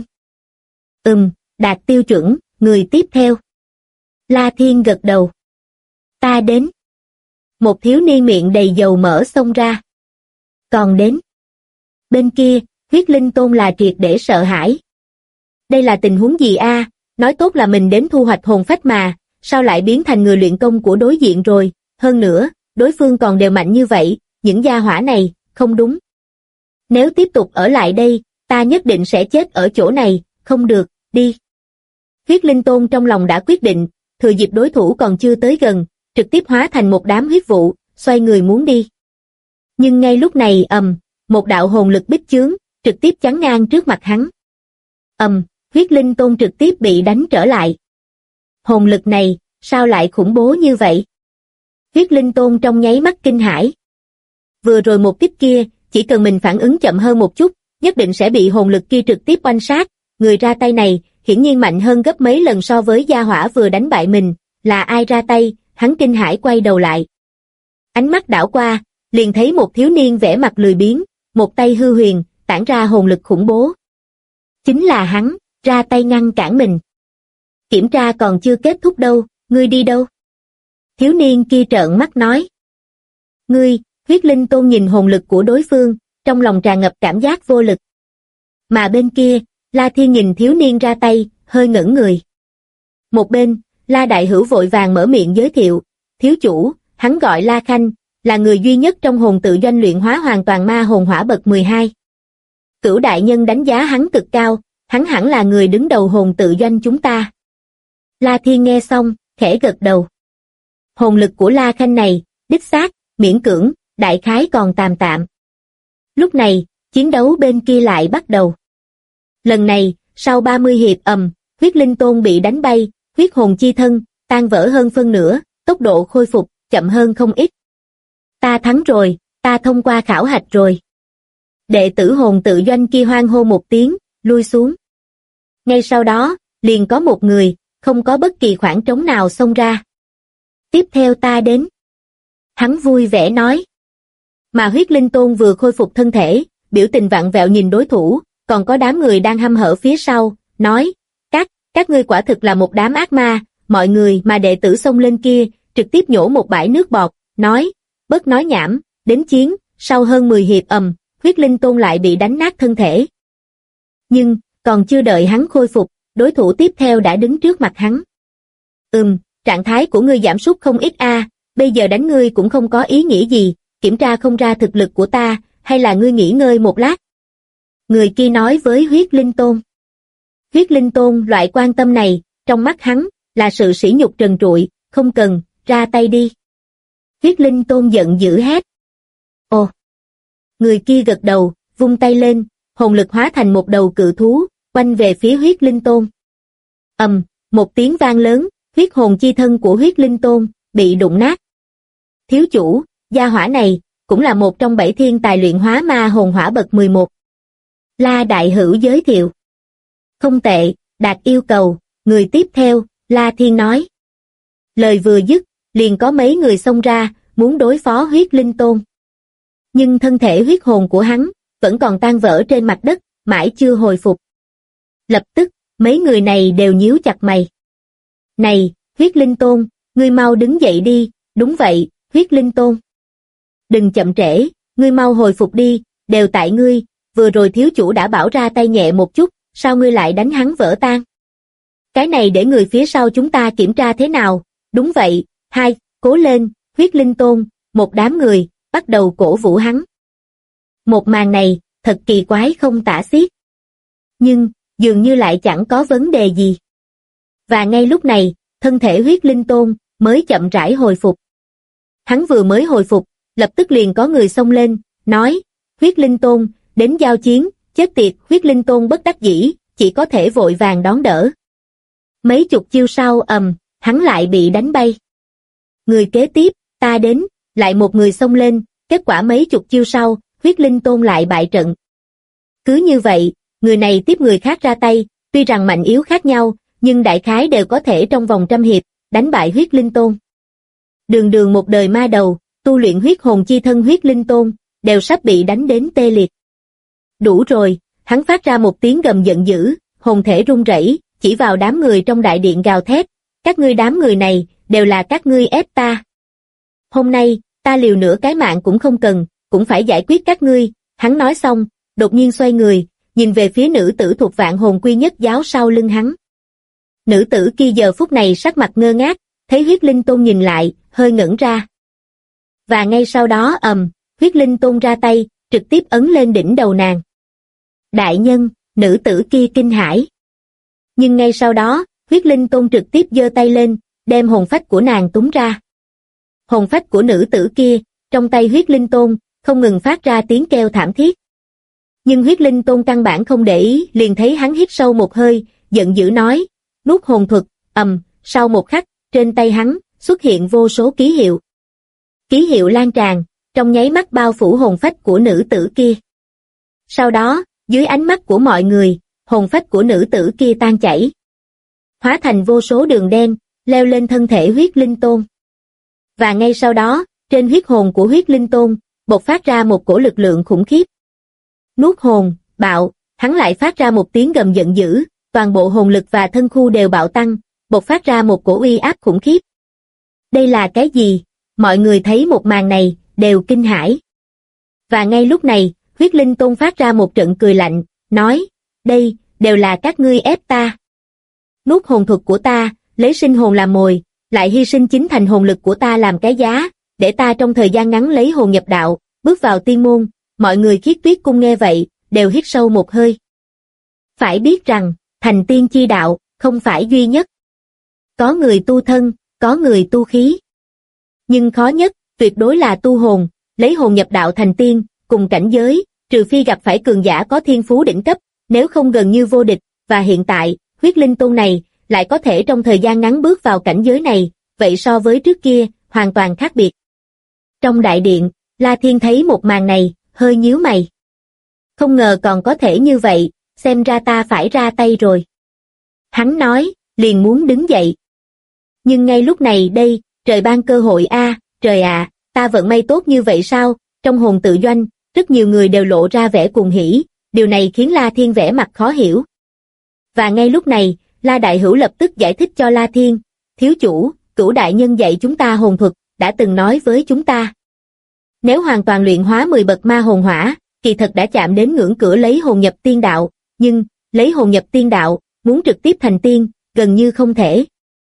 Đạt tiêu chuẩn, người tiếp theo. La Thiên gật đầu. Ta đến. Một thiếu niên miệng đầy dầu mỡ xông ra. Còn đến. Bên kia, Huyết Linh Tôn là triệt để sợ hãi. Đây là tình huống gì a? Nói tốt là mình đến thu hoạch hồn phách mà, sao lại biến thành người luyện công của đối diện rồi, hơn nữa, đối phương còn đều mạnh như vậy, những gia hỏa này, không đúng. Nếu tiếp tục ở lại đây, ta nhất định sẽ chết ở chỗ này, không được, đi. Huyết Linh Tôn trong lòng đã quyết định, thừa dịp đối thủ còn chưa tới gần, trực tiếp hóa thành một đám huyết vụ, xoay người muốn đi. Nhưng ngay lúc này một đạo hồn lực bích chướng, trực tiếp chắn ngang trước mặt hắn. Huyết Linh Tôn trực tiếp bị đánh trở lại. Hồn lực này, sao lại khủng bố như vậy? Huyết Linh Tôn trong nháy mắt kinh hãi. Vừa rồi một kích kia, chỉ cần mình phản ứng chậm hơn một chút, nhất định sẽ bị hồn lực kia trực tiếp oanh sát. Người ra tay này, hiển nhiên mạnh hơn gấp mấy lần so với gia hỏa vừa đánh bại mình. Là ai ra tay? Hắn kinh hãi quay đầu lại. Ánh mắt đảo qua, liền thấy một thiếu niên vẻ mặt lười biếng, một tay hư huyền, tản ra hồn lực khủng bố. Chính là hắn, ra tay ngăn cản mình. Kiểm tra còn chưa kết thúc đâu, ngươi đi đâu? Thiếu niên kia trợn mắt nói. Ngươi, Huyết Linh Tôn nhìn hồn lực của đối phương, trong lòng tràn ngập cảm giác vô lực. Mà bên kia, La Thiên nhìn thiếu niên ra tay, hơi ngẩn người. Một bên, La Đại Hữu vội vàng mở miệng giới thiệu, thiếu chủ, hắn gọi La Khanh, là người duy nhất trong hồn tự doanh luyện hóa hoàn toàn ma hồn hỏa bậc 12. Cửu đại nhân đánh giá hắn cực cao, hắn hẳn là người đứng đầu hồn tự doanh chúng ta. La Thiên nghe xong, khẽ gật đầu. Hồn lực của La Khanh này, đích xác, miễn cưỡng, đại khái còn tạm tạm. Lúc này, chiến đấu bên kia lại bắt đầu. Lần này, sau 30 hiệp Huyết Linh Tôn bị đánh bay, huyết hồn chi thân, tan vỡ hơn phân nửa, tốc độ khôi phục, chậm hơn không ít. Ta thắng rồi, ta thông qua khảo hạch rồi. Đệ tử hồn tự doanh kia hoan hô một tiếng, lui xuống. Ngay sau đó, liền có một người, không có bất kỳ khoảng trống nào xông ra. Tiếp theo ta đến. Hắn vui vẻ nói. Mà Huyết Linh Tôn vừa khôi phục thân thể, biểu tình vặn vẹo nhìn đối thủ, còn có đám người đang hăm hở phía sau, nói, các ngươi quả thực là một đám ác ma, mọi người mà đệ tử xông lên kia, trực tiếp nhổ một bãi nước bọt, nói, bớt nói nhảm, đến chiến, sau hơn 10 hiệp Huyết Linh Tôn lại bị đánh nát thân thể. Nhưng, còn chưa đợi hắn khôi phục, đối thủ tiếp theo đã đứng trước mặt hắn. Trạng thái của ngươi giảm sút không ít a, bây giờ đánh ngươi cũng không có ý nghĩa gì, kiểm tra không ra thực lực của ta, hay là ngươi nghỉ ngơi một lát. Người kia nói với Huyết Linh Tôn. Huyết Linh Tôn loại quan tâm này, trong mắt hắn, là sự sỉ nhục trần trụi, không cần, ra tay đi. Huyết Linh Tôn giận dữ hét. Ồ! Người kia gật đầu, vung tay lên, hồn lực hóa thành một đầu cự thú, quanh về phía Huyết Linh Tôn. Một tiếng vang lớn, huyết hồn chi thân của Huyết Linh Tôn bị đụng nát. Thiếu chủ, gia hỏa này cũng là một trong 7 thiên tài luyện hóa ma hồn hỏa bậc 11. La Đại Hữu giới thiệu. Không tệ, đạt yêu cầu, người tiếp theo, La Thiên nói. Lời vừa dứt, liền có mấy người xông ra, muốn đối phó Huyết Linh Tôn. Nhưng thân thể huyết hồn của hắn vẫn còn tan vỡ trên mặt đất, mãi chưa hồi phục. Lập tức, mấy người này đều nhíu chặt mày. Này, Huyết Linh Tôn, ngươi mau đứng dậy đi, đúng vậy, Huyết Linh Tôn. Đừng chậm trễ, ngươi mau hồi phục đi, đều tại ngươi, vừa rồi thiếu chủ đã bảo ra tay nhẹ một chút, sao ngươi lại đánh hắn vỡ tan? Cái này để người phía sau chúng ta kiểm tra thế nào, đúng vậy, hai, cố lên, Huyết Linh Tôn, một đám người, bắt đầu cổ vũ hắn. Một màn này, thật kỳ quái không tả xiết. Nhưng, dường như lại chẳng có vấn đề gì. Và ngay lúc này, thân thể Huyết Linh Tôn mới chậm rãi hồi phục. Hắn vừa mới hồi phục, lập tức liền có người xông lên, nói, Huyết Linh Tôn, đến giao chiến, chết tiệt, Huyết Linh Tôn bất đắc dĩ, chỉ có thể vội vàng đón đỡ. Mấy chục chiêu sau hắn lại bị đánh bay. Người kế tiếp, ta đến, lại một người xông lên, kết quả mấy chục chiêu sau, Huyết Linh Tôn lại bại trận. Cứ như vậy, người này tiếp người khác ra tay, tuy rằng mạnh yếu khác nhau, nhưng đại khái đều có thể trong vòng trăm hiệp, đánh bại Huyết Linh Tôn. Đường đường một đời ma đầu, tu luyện huyết hồn chi thân Huyết Linh Tôn, đều sắp bị đánh đến tê liệt. Đủ rồi, hắn phát ra một tiếng gầm giận dữ, hồn thể run rẩy, chỉ vào đám người trong đại điện gào thét, các ngươi đám người này, đều là các ngươi ép ta. Hôm nay, ta liều nửa cái mạng cũng không cần, cũng phải giải quyết các ngươi, hắn nói xong, đột nhiên xoay người, nhìn về phía nữ tử thuộc Vạn Hồn Quy Nhất giáo sau lưng hắn. Nữ tử kia giờ phút này sắc mặt ngơ ngác, thấy Huyết Linh Tôn nhìn lại, hơi ngẩn ra. Và ngay sau đó Huyết Linh Tôn ra tay, trực tiếp ấn lên đỉnh đầu nàng. Đại nhân, nữ tử kia kinh hãi. Nhưng ngay sau đó, Huyết Linh Tôn trực tiếp giơ tay lên, đem hồn phách của nàng túm ra. Hồn phách của nữ tử kia, trong tay Huyết Linh Tôn, không ngừng phát ra tiếng kêu thảm thiết. Nhưng Huyết Linh Tôn căn bản không để ý, liền thấy hắn hít sâu một hơi, giận dữ nói, nuốt hồn thuật, sau một khắc, trên tay hắn, xuất hiện vô số ký hiệu. Ký hiệu lan tràn, trong nháy mắt bao phủ hồn phách của nữ tử kia. Sau đó, dưới ánh mắt của mọi người, hồn phách của nữ tử kia tan chảy. Hóa thành vô số đường đen, leo lên thân thể Huyết Linh Tôn. Và ngay sau đó, trên huyết hồn của Huyết Linh Tôn, bộc phát ra một cổ lực lượng khủng khiếp. Nuốt hồn, bạo, hắn lại phát ra một tiếng gầm giận dữ, toàn bộ hồn lực và thân khu đều bạo tăng, bộc phát ra một cổ uy áp khủng khiếp. Đây là cái gì? Mọi người thấy một màn này, đều kinh hãi. Và ngay lúc này, Huyết Linh Tôn phát ra một trận cười lạnh, nói, đây, đều là các ngươi ép ta. Nuốt hồn thuật của ta, lấy sinh hồn làm mồi, lại hy sinh chính thành hồn lực của ta làm cái giá, để ta trong thời gian ngắn lấy hồn nhập đạo, bước vào tiên môn. Mọi người Khiết Tuyết Cung nghe vậy, đều hít sâu một hơi. Phải biết rằng, thành tiên chi đạo, không phải duy nhất. Có người tu thân, có người tu khí. Nhưng khó nhất, tuyệt đối là tu hồn, lấy hồn nhập đạo thành tiên, cùng cảnh giới, trừ phi gặp phải cường giả có thiên phú đỉnh cấp, nếu không gần như vô địch, và hiện tại, Huyết Linh Tôn này, lại có thể trong thời gian ngắn bước vào cảnh giới này, vậy so với trước kia, hoàn toàn khác biệt. Trong đại điện, La Thiên thấy một màn này, hơi nhíu mày. Không ngờ còn có thể như vậy, xem ra ta phải ra tay rồi. Hắn nói, liền muốn đứng dậy. Nhưng ngay lúc này đây, trời ban cơ hội trời ạ, ta vận may tốt như vậy sao? Trong hồn tự doanh, rất nhiều người đều lộ ra vẻ cuồng hỉ, điều này khiến La Thiên vẻ mặt khó hiểu. Và ngay lúc này, La Đại Hữu lập tức giải thích cho La Thiên, thiếu chủ, Cửu đại nhân dạy chúng ta hồn thuật, đã từng nói với chúng ta. Nếu hoàn toàn luyện hóa 10 bậc ma hồn hỏa, kỳ thật đã chạm đến ngưỡng cửa lấy hồn nhập tiên đạo, nhưng, lấy hồn nhập tiên đạo, muốn trực tiếp thành tiên, gần như không thể.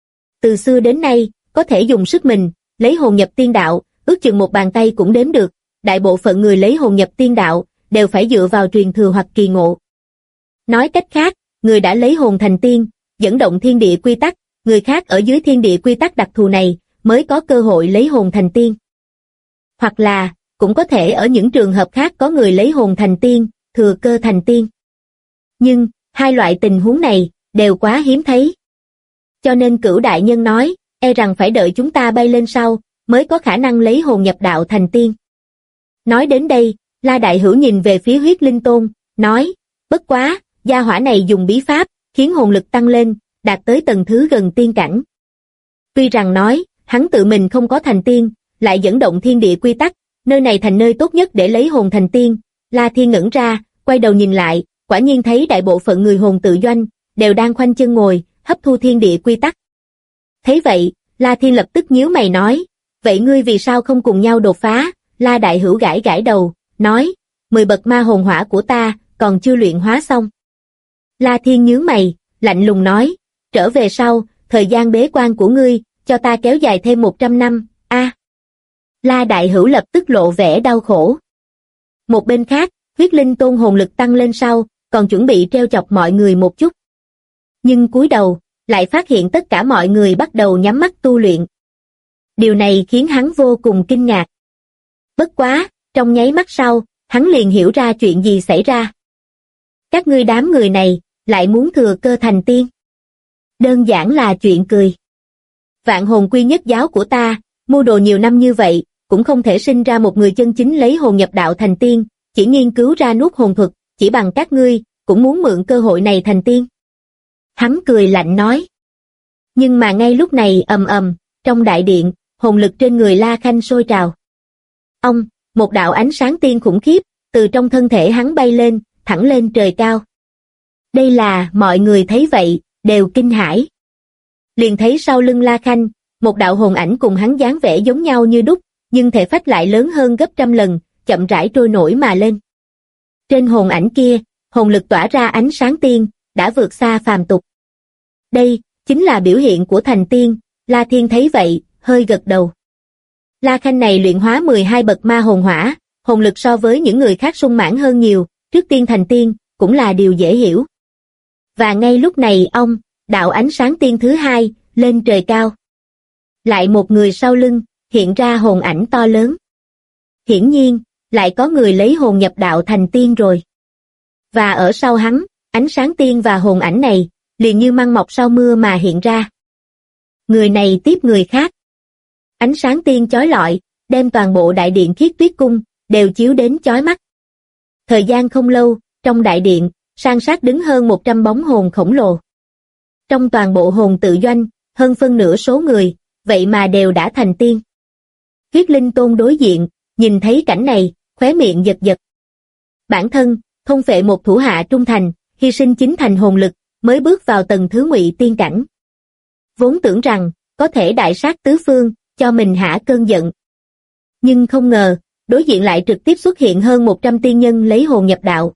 Từ xưa đến nay, có thể dùng sức mình, lấy hồn nhập tiên đạo, ước chừng một bàn tay cũng đếm được, đại bộ phận người lấy hồn nhập tiên đạo, đều phải dựa vào truyền thừa hoặc kỳ ngộ. Nói cách khác, người đã lấy hồn thành tiên, dẫn động thiên địa quy tắc, người khác ở dưới thiên địa quy tắc đặc thù này mới có cơ hội lấy hồn thành tiên. Hoặc là, cũng có thể ở những trường hợp khác có người lấy hồn thành tiên, thừa cơ thành tiên. Nhưng, hai loại tình huống này đều quá hiếm thấy. Cho nên Cửu đại nhân nói, e rằng phải đợi chúng ta bay lên sau, mới có khả năng lấy hồn nhập đạo thành tiên. Nói đến đây, La Đại Hữu nhìn về phía Huyết Linh Tôn, nói, bất quá, gia hỏa này dùng bí pháp, khiến hồn lực tăng lên, đạt tới tầng thứ gần tiên cảnh. Tuy rằng nói, hắn tự mình không có thành tiên, lại dẫn động thiên địa quy tắc, nơi này thành nơi tốt nhất để lấy hồn thành tiên. La Thiên ngẩn ra, quay đầu nhìn lại, quả nhiên thấy đại bộ phận người hồn tự doanh, đều đang khoanh chân ngồi, hấp thu thiên địa quy tắc. Thấy vậy, La Thiên lập tức nhíu mày nói, vậy ngươi vì sao không cùng nhau đột phá? La Đại Hữu gãi gãi đầu, nói, 10 bậc ma hồn hỏa của ta, còn chưa luyện hóa xong. La Thiên nhướng mày, lạnh lùng nói, trở về sau, thời gian bế quan của ngươi, cho ta kéo dài thêm 100 năm, La Đại Hữu lập tức lộ vẻ đau khổ. Một bên khác, Huyết Linh Tôn hồn lực tăng lên sau, còn chuẩn bị trêu chọc mọi người một chút. Nhưng cúi đầu, lại phát hiện tất cả mọi người bắt đầu nhắm mắt tu luyện. Điều này khiến hắn vô cùng kinh ngạc. Bất quá, trong nháy mắt sau, hắn liền hiểu ra chuyện gì xảy ra. Các ngươi đám người này, lại muốn thừa cơ thành tiên. Đơn giản là chuyện cười. Vạn hồn quy nhất giáo của ta, mưu đồ nhiều năm như vậy, cũng không thể sinh ra một người chân chính lấy hồn nhập đạo thành tiên, chỉ nghiên cứu ra nuốt hồn thuật, chỉ bằng các ngươi, cũng muốn mượn cơ hội này thành tiên. Hắn cười lạnh nói. Nhưng mà ngay lúc này ầm ầm, trong đại điện, hồn lực trên người La Khanh sôi trào. Một đạo ánh sáng tiên khủng khiếp, từ trong thân thể hắn bay lên, thẳng lên trời cao. Đây là, mọi người thấy vậy, đều kinh hãi. Liền thấy sau lưng La Khanh, một đạo hồn ảnh cùng hắn dáng vẻ giống nhau như đúc, nhưng thể phách lại lớn hơn gấp trăm lần, chậm rãi trôi nổi mà lên. Trên hồn ảnh kia, hồn lực tỏa ra ánh sáng tiên, đã vượt xa phàm tục. Đây, chính là biểu hiện của thành tiên, La Thiên thấy vậy, hơi gật đầu. La Khanh này luyện hóa 12 bậc ma hồn hỏa, hồn lực so với những người khác sung mãn hơn nhiều, trước tiên thành tiên, cũng là điều dễ hiểu. Và ngay lúc này đạo ánh sáng tiên thứ hai, lên trời cao. Lại một người sau lưng, hiện ra hồn ảnh to lớn. Hiển nhiên, lại có người lấy hồn nhập đạo thành tiên rồi. Và ở sau hắn, ánh sáng tiên và hồn ảnh này, liền như măng mọc sau mưa mà hiện ra. Người này tiếp người khác. Ánh sáng tiên chói lọi, đem toàn bộ đại điện Khiết Tuyết Cung, đều chiếu đến chói mắt. Thời gian không lâu, trong đại điện, san sát đứng hơn 100 bóng hồn khổng lồ. Trong toàn bộ hồn tự doanh, hơn phân nửa số người, vậy mà đều đã thành tiên. Huyết Linh Tôn đối diện, nhìn thấy cảnh này, khóe miệng giật giật. Bản thân, không phệ một thủ hạ trung thành, hy sinh chính thành hồn lực, mới bước vào tầng thứ ngụy tiên cảnh. Vốn tưởng rằng, có thể đại sát tứ phương, cho mình hả cơn giận. Nhưng không ngờ, đối diện lại trực tiếp xuất hiện hơn 100 tiên nhân lấy hồn nhập đạo.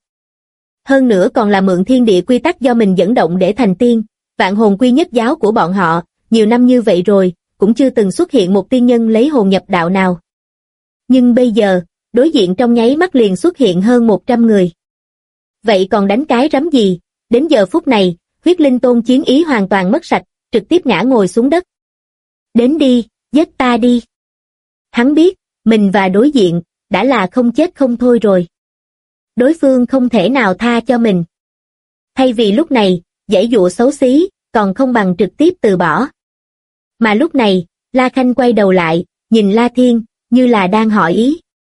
Hơn nữa còn là mượn thiên địa quy tắc do mình dẫn động để thành tiên, vạn hồn quy nhất giáo của bọn họ, nhiều năm như vậy rồi, cũng chưa từng xuất hiện một tiên nhân lấy hồn nhập đạo nào. Nhưng bây giờ, đối diện trong nháy mắt liền xuất hiện hơn 100 người. Vậy còn đánh cái rắm gì? Đến giờ phút này, Huyết Linh Tôn chiến ý hoàn toàn mất sạch, trực tiếp ngã ngồi xuống đất. Đến đi, giết ta đi. Hắn biết, mình và đối diện, đã là không chết không thôi rồi. Đối phương không thể nào tha cho mình. Thay vì lúc này, giãy dụa xấu xí, còn không bằng trực tiếp từ bỏ. Mà lúc này, La Khanh quay đầu lại, nhìn La Thiên, như là đang hỏi ý.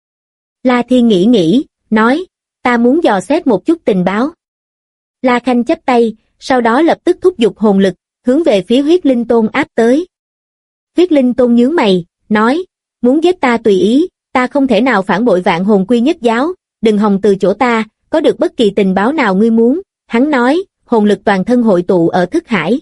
La Thiên nghĩ, nói, ta muốn dò xét một chút tình báo. La Khanh chắp tay, sau đó lập tức thúc giục hồn lực, hướng về phía Huyết Linh Tôn áp tới. Huyết Linh Tôn nhướng mày, nói, muốn giết ta tùy ý, ta không thể nào phản bội vạn hồn quy nhất giáo, đừng hòng từ chỗ ta, có được bất kỳ tình báo nào ngươi muốn. Hắn nói, hồn lực toàn thân hội tụ ở thức hải.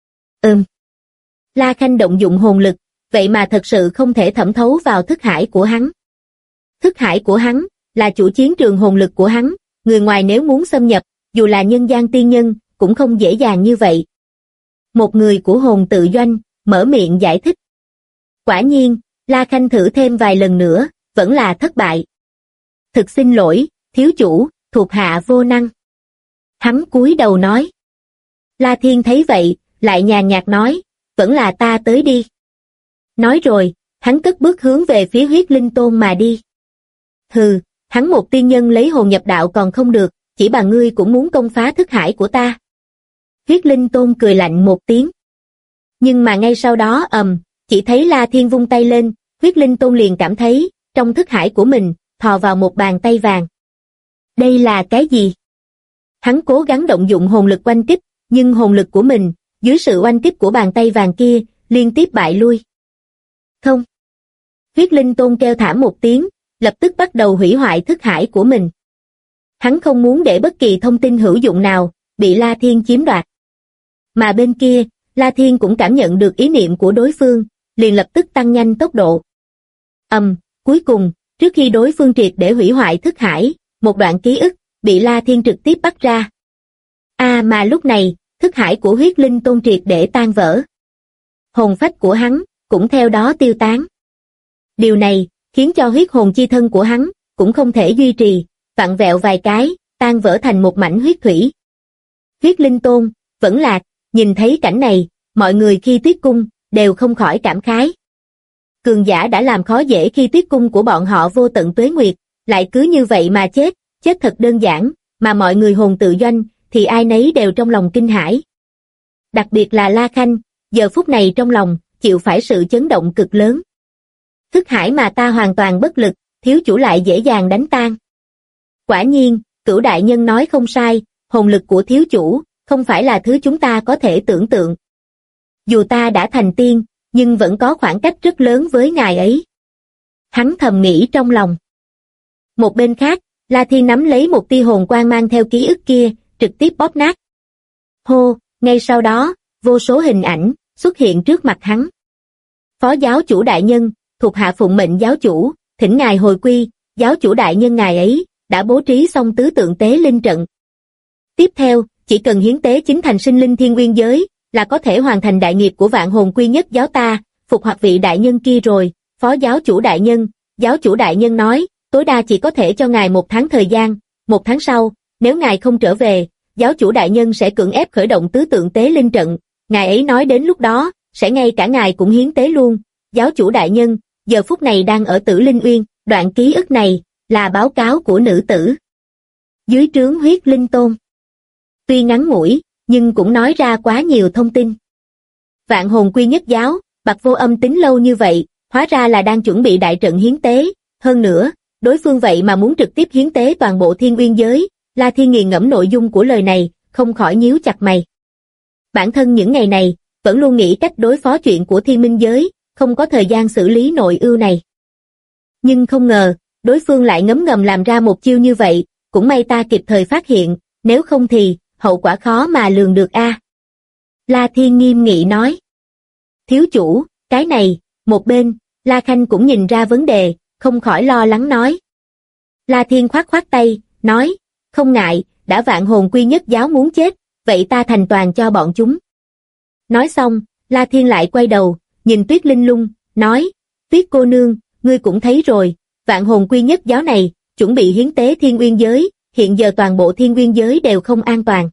La Khanh động dụng hồn lực, vậy mà thật sự không thể thẩm thấu vào thức hải của hắn. Thức hải của hắn, là chủ chiến trường hồn lực của hắn, người ngoài nếu muốn xâm nhập, dù là nhân gian tiên nhân, cũng không dễ dàng như vậy. Một người của hồn tự doanh, mở miệng giải thích. Quả nhiên, La Khanh thử thêm vài lần nữa, vẫn là thất bại. Thực xin lỗi, thiếu chủ, thuộc hạ vô năng. Hắn cúi đầu nói. La Thiên thấy vậy, lại nhàn nhạt nói, vẫn là ta tới đi. Nói rồi, hắn cất bước hướng về phía Huyết Linh Tôn mà đi. Hừ, hắn một tiên nhân lấy hồn nhập đạo còn không được, chỉ bằng ngươi cũng muốn công phá thức hải của ta. Huyết Linh Tôn cười lạnh một tiếng. Nhưng mà ngay sau đó chỉ thấy La Thiên vung tay lên, Huyết Linh Tôn liền cảm thấy, trong thức hải của mình, thò vào một bàn tay vàng. Đây là cái gì? Hắn cố gắng động dụng hồn lực oanh kích, nhưng hồn lực của mình, dưới sự oanh kích của bàn tay vàng kia, liên tiếp bại lui. Không. Huyết Linh Tôn kêu thảm một tiếng, lập tức bắt đầu hủy hoại thức hải của mình. Hắn không muốn để bất kỳ thông tin hữu dụng nào, bị La Thiên chiếm đoạt. Mà bên kia, La Thiên cũng cảm nhận được ý niệm của đối phương, liền lập tức tăng nhanh tốc độ. Cuối cùng, trước khi đối phương triệt để hủy hoại thức hải, một đoạn ký ức, bị La Thiên trực tiếp bắt ra. Mà lúc này, thức hải của Huyết Linh Tôn triệt để tan vỡ. Hồn phách của hắn, cũng theo đó tiêu tán. Điều này, khiến cho huyết hồn chi thân của hắn, cũng không thể duy trì, vặn vẹo vài cái, tan vỡ thành một mảnh huyết thủy. Huyết Linh Tôn, vẫn lạc, nhìn thấy cảnh này, mọi người khi Tuyết Cung, đều không khỏi cảm khái. Cường giả đã làm khó dễ khi Tuyết Cung của bọn họ vô tận tuế nguyệt, lại cứ như vậy mà chết thật đơn giản, mà mọi người hồn tự doanh, thì ai nấy đều trong lòng kinh hãi. Đặc biệt là La Khanh, giờ phút này trong lòng, chịu phải sự chấn động cực lớn. Thức hải mà ta hoàn toàn bất lực, thiếu chủ lại dễ dàng đánh tan. Quả nhiên, Cửu đại nhân nói không sai, hồn lực của thiếu chủ, không phải là thứ chúng ta có thể tưởng tượng. Dù ta đã thành tiên, nhưng vẫn có khoảng cách rất lớn với ngài ấy. Hắn thầm nghĩ trong lòng. Một bên khác, La Thiên nắm lấy một tia hồn quang mang theo ký ức kia, trực tiếp bóp nát. Hô, ngay sau đó, vô số hình ảnh xuất hiện trước mặt hắn. Phó giáo chủ đại nhân, thuộc hạ phụng mệnh giáo chủ, thỉnh ngài hồi quy, giáo chủ đại nhân ngài ấy, đã bố trí xong tứ tượng tế linh trận. Tiếp theo, chỉ cần hiến tế chính thành sinh linh thiên nguyên giới, là có thể hoàn thành đại nghiệp của vạn hồn quy nhất giáo ta, phục hoạt vị đại nhân kia rồi. Phó giáo chủ đại nhân nói, tối đa chỉ có thể cho ngài 1 tháng thời gian, 1 tháng sau, nếu ngài không trở về, giáo chủ đại nhân sẽ cưỡng ép khởi động tứ tượng tế linh trận, ngài ấy nói đến lúc đó, sẽ ngay cả ngài cũng hiến tế luôn. Giáo chủ đại nhân, giờ phút này đang ở Tử Linh Uyên, đoạn ký ức này, là báo cáo của nữ tử dưới trướng Huyết Linh Tôn. Tuy ngắn ngủi, nhưng cũng nói ra quá nhiều thông tin. Vạn hồn quy nhất giáo, Bạc Vô Âm tính lâu như vậy, hóa ra là đang chuẩn bị đại trận hiến tế, hơn nữa, đối phương vậy mà muốn trực tiếp hiến tế toàn bộ Thiên Uyên giới. La Thiên nghiền ngẫm nội dung của lời này, không khỏi nhíu chặt mày. Bản thân những ngày này, vẫn luôn nghĩ cách đối phó chuyện của Thiên Minh giới, không có thời gian xử lý nội ưu này. Nhưng không ngờ, đối phương lại ngấm ngầm làm ra một chiêu như vậy, cũng may ta kịp thời phát hiện, nếu không thì, hậu quả khó mà lường được a. La Thiên nghiêm nghị nói. Thiếu chủ, cái này, một bên, La Khanh cũng nhìn ra vấn đề, không khỏi lo lắng nói. La Thiên khoát khoát tay, nói, không ngại, đã vạn hồn quy nhất giáo muốn chết, vậy ta thành toàn cho bọn chúng. Nói xong, La Thiên lại quay đầu, nhìn Tuyết Linh Lung, nói, Tuyết cô nương, ngươi cũng thấy rồi, vạn hồn quy nhất giáo này, chuẩn bị hiến tế Thiên Uyên giới, hiện giờ toàn bộ Thiên Uyên giới đều không an toàn.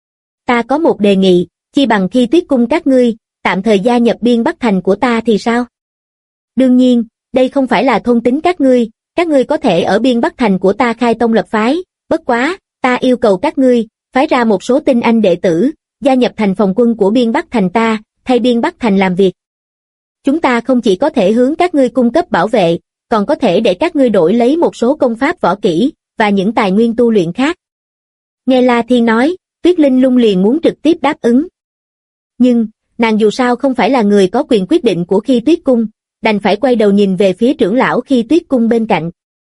Ta có một đề nghị, chi bằng khi Tuyết cung các ngươi, tạm thời gia nhập Biên Bắc Thành của ta thì sao? Đương nhiên, đây không phải là thôn tính các ngươi có thể ở Biên Bắc Thành của ta khai tông lập phái, bất quá, ta yêu cầu các ngươi, phái ra một số tinh anh đệ tử, gia nhập thành phòng quân của Biên Bắc Thành ta, thay Biên Bắc Thành làm việc. Chúng ta không chỉ có thể hướng các ngươi cung cấp bảo vệ, còn có thể để các ngươi đổi lấy một số công pháp võ kỹ, và những tài nguyên tu luyện khác. Nghe La Thiên nói, Tuyết Linh Lung liền muốn trực tiếp đáp ứng. Nhưng, nàng dù sao không phải là người có quyền quyết định của Khi Tuyết Cung, đành phải quay đầu nhìn về phía trưởng lão Khi Tuyết Cung bên cạnh.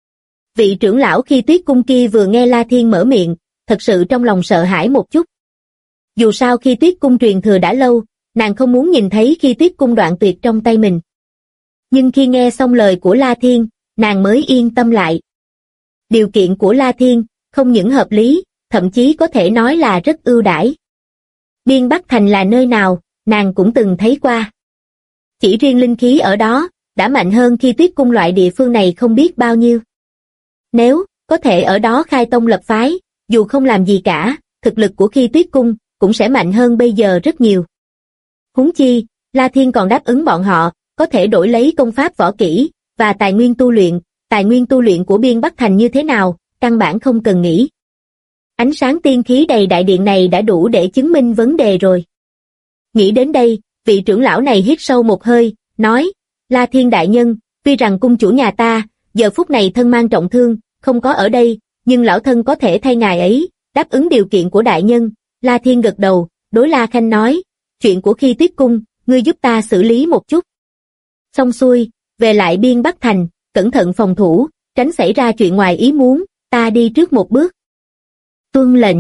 Vị trưởng lão Khi Tuyết Cung kia vừa nghe La Thiên mở miệng, thật sự trong lòng sợ hãi một chút. Dù sao Khi Tuyết Cung truyền thừa đã lâu, nàng không muốn nhìn thấy Khi Tuyết Cung đoạn tuyệt trong tay mình. Nhưng khi nghe xong lời của La Thiên, nàng mới yên tâm lại. Điều kiện của La Thiên, không những hợp lý, thậm chí có thể nói là rất ưu đãi. Biên Bắc Thành là nơi nào, nàng cũng từng thấy qua. Chỉ riêng linh khí ở đó, đã mạnh hơn Khi Tuyết Cung loại địa phương này không biết bao nhiêu. Nếu, có thể ở đó khai tông lập phái, dù không làm gì cả, thực lực của Khi Tuyết Cung, cũng sẽ mạnh hơn bây giờ rất nhiều. Huống chi, La Thiên còn đáp ứng bọn họ, có thể đổi lấy công pháp võ kỹ, và tài nguyên tu luyện của Biên Bắc Thành như thế nào, căn bản không cần nghĩ. Ánh sáng tiên khí đầy đại điện này đã đủ để chứng minh vấn đề rồi. Nghĩ đến đây, vị trưởng lão này hít sâu một hơi, nói, La Thiên đại nhân, tuy rằng cung chủ nhà ta, giờ phút này thân mang trọng thương, không có ở đây, nhưng lão thân có thể thay ngài ấy, đáp ứng điều kiện của đại nhân. La Thiên gật đầu, đối La Khanh nói, chuyện của Khi Tuyết Cung, ngươi giúp ta xử lý một chút. Xong xuôi, về lại Biên Bắc Thành, cẩn thận phòng thủ, tránh xảy ra chuyện ngoài ý muốn, ta đi trước một bước. Tuân lệnh.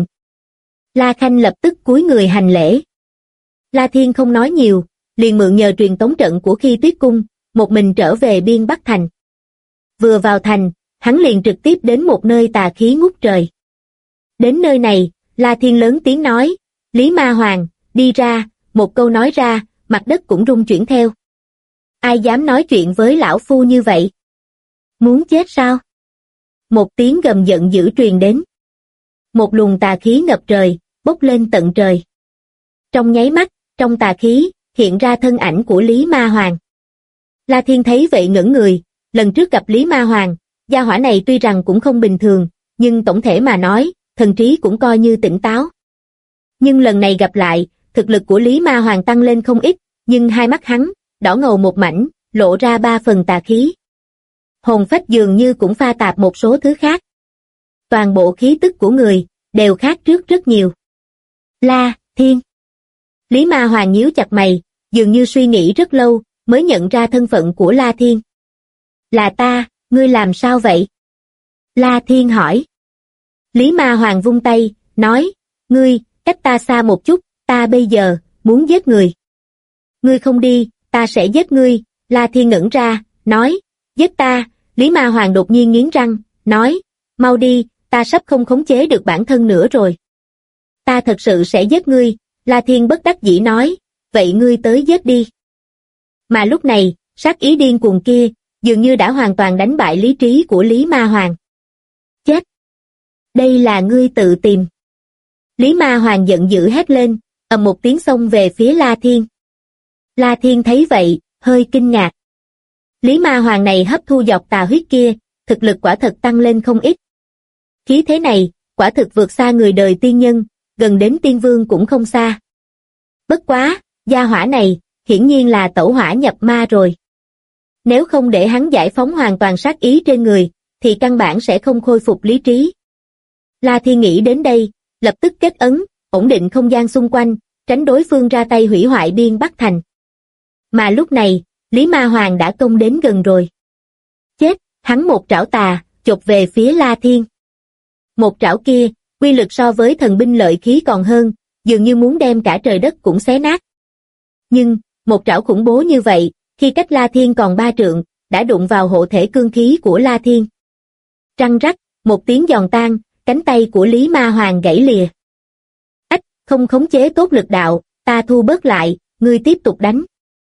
La Khanh lập tức cúi người hành lễ. La Thiên không nói nhiều, liền mượn nhờ truyền tống trận của Khi Tuyết Cung, một mình trở về Biên Bắc Thành. Vừa vào thành, hắn liền trực tiếp đến một nơi tà khí ngút trời. Đến nơi này, La Thiên lớn tiếng nói, Lý Ma Hoàng, đi ra, một câu nói ra, mặt đất cũng rung chuyển theo. Ai dám nói chuyện với lão phu như vậy? Muốn chết sao? Một tiếng gầm giận dữ truyền đến. Một luồng tà khí ngập trời, bốc lên tận trời. Trong nháy mắt, trong tà khí, hiện ra thân ảnh của Lý Ma Hoàng. La Thiên thấy vậy ngẩn người, lần trước gặp Lý Ma Hoàng, gia hỏa này tuy rằng cũng không bình thường, nhưng tổng thể mà nói, thần trí cũng coi như tỉnh táo. Nhưng lần này gặp lại, thực lực của Lý Ma Hoàng tăng lên không ít, nhưng hai mắt hắn, đỏ ngầu một mảnh, lộ ra 3 phần tà khí. Hồn phách dường như cũng pha tạp một số thứ khác. Toàn bộ khí tức của người, đều khác trước rất nhiều. La Thiên. Lý Ma Hoàng nhíu chặt mày, dường như suy nghĩ rất lâu, mới nhận ra thân phận của La Thiên. Là ta, ngươi làm sao vậy? La Thiên hỏi. Lý Ma Hoàng vung tay, nói, ngươi, cách ta xa một chút, ta bây giờ, muốn giết người. Ngươi không đi, ta sẽ giết ngươi. La Thiên ngẩn ra, nói, giết ta. Lý Ma Hoàng đột nhiên nghiến răng, nói, mau đi, ta sắp không khống chế được bản thân nữa rồi. Ta thật sự sẽ giết ngươi. La Thiên bất đắc dĩ nói, vậy ngươi tới giết đi. Mà lúc này, sát ý điên cuồng kia, dường như đã hoàn toàn đánh bại lý trí của Lý Ma Hoàng. Chết! Đây là ngươi tự tìm. Lý Ma Hoàng giận dữ hét lên, ầm một tiếng xông về phía La Thiên. La Thiên thấy vậy, hơi kinh ngạc. Lý Ma Hoàng này hấp thu dọc tà huyết kia, thực lực quả thật tăng lên không ít. Khí thế này, quả thực vượt xa người đời tiên nhân, gần đến tiên vương cũng không xa. Bất quá, gia hỏa này, hiển nhiên là tẩu hỏa nhập ma rồi. Nếu không để hắn giải phóng hoàn toàn sát ý trên người, thì căn bản sẽ không khôi phục lý trí. La Thiên nghĩ đến đây, lập tức kết ấn, ổn định không gian xung quanh, tránh đối phương ra tay hủy hoại Biên Bắc Thành. Mà lúc này, Lý Ma Hoàng đã công đến gần rồi. Chết, hắn một trảo tà, chộp về phía La Thiên. Một trảo kia, uy lực so với thần binh lợi khí còn hơn, dường như muốn đem cả trời đất cũng xé nát. Nhưng, một trảo khủng bố như vậy, khi cách La Thiên còn 3 trượng, đã đụng vào hộ thể cương khí của La Thiên. Răng rắc, một tiếng giòn tan, cánh tay của Lý Ma Hoàng gãy lìa. Ách, không khống chế tốt lực đạo, ta thu bớt lại, ngươi tiếp tục đánh.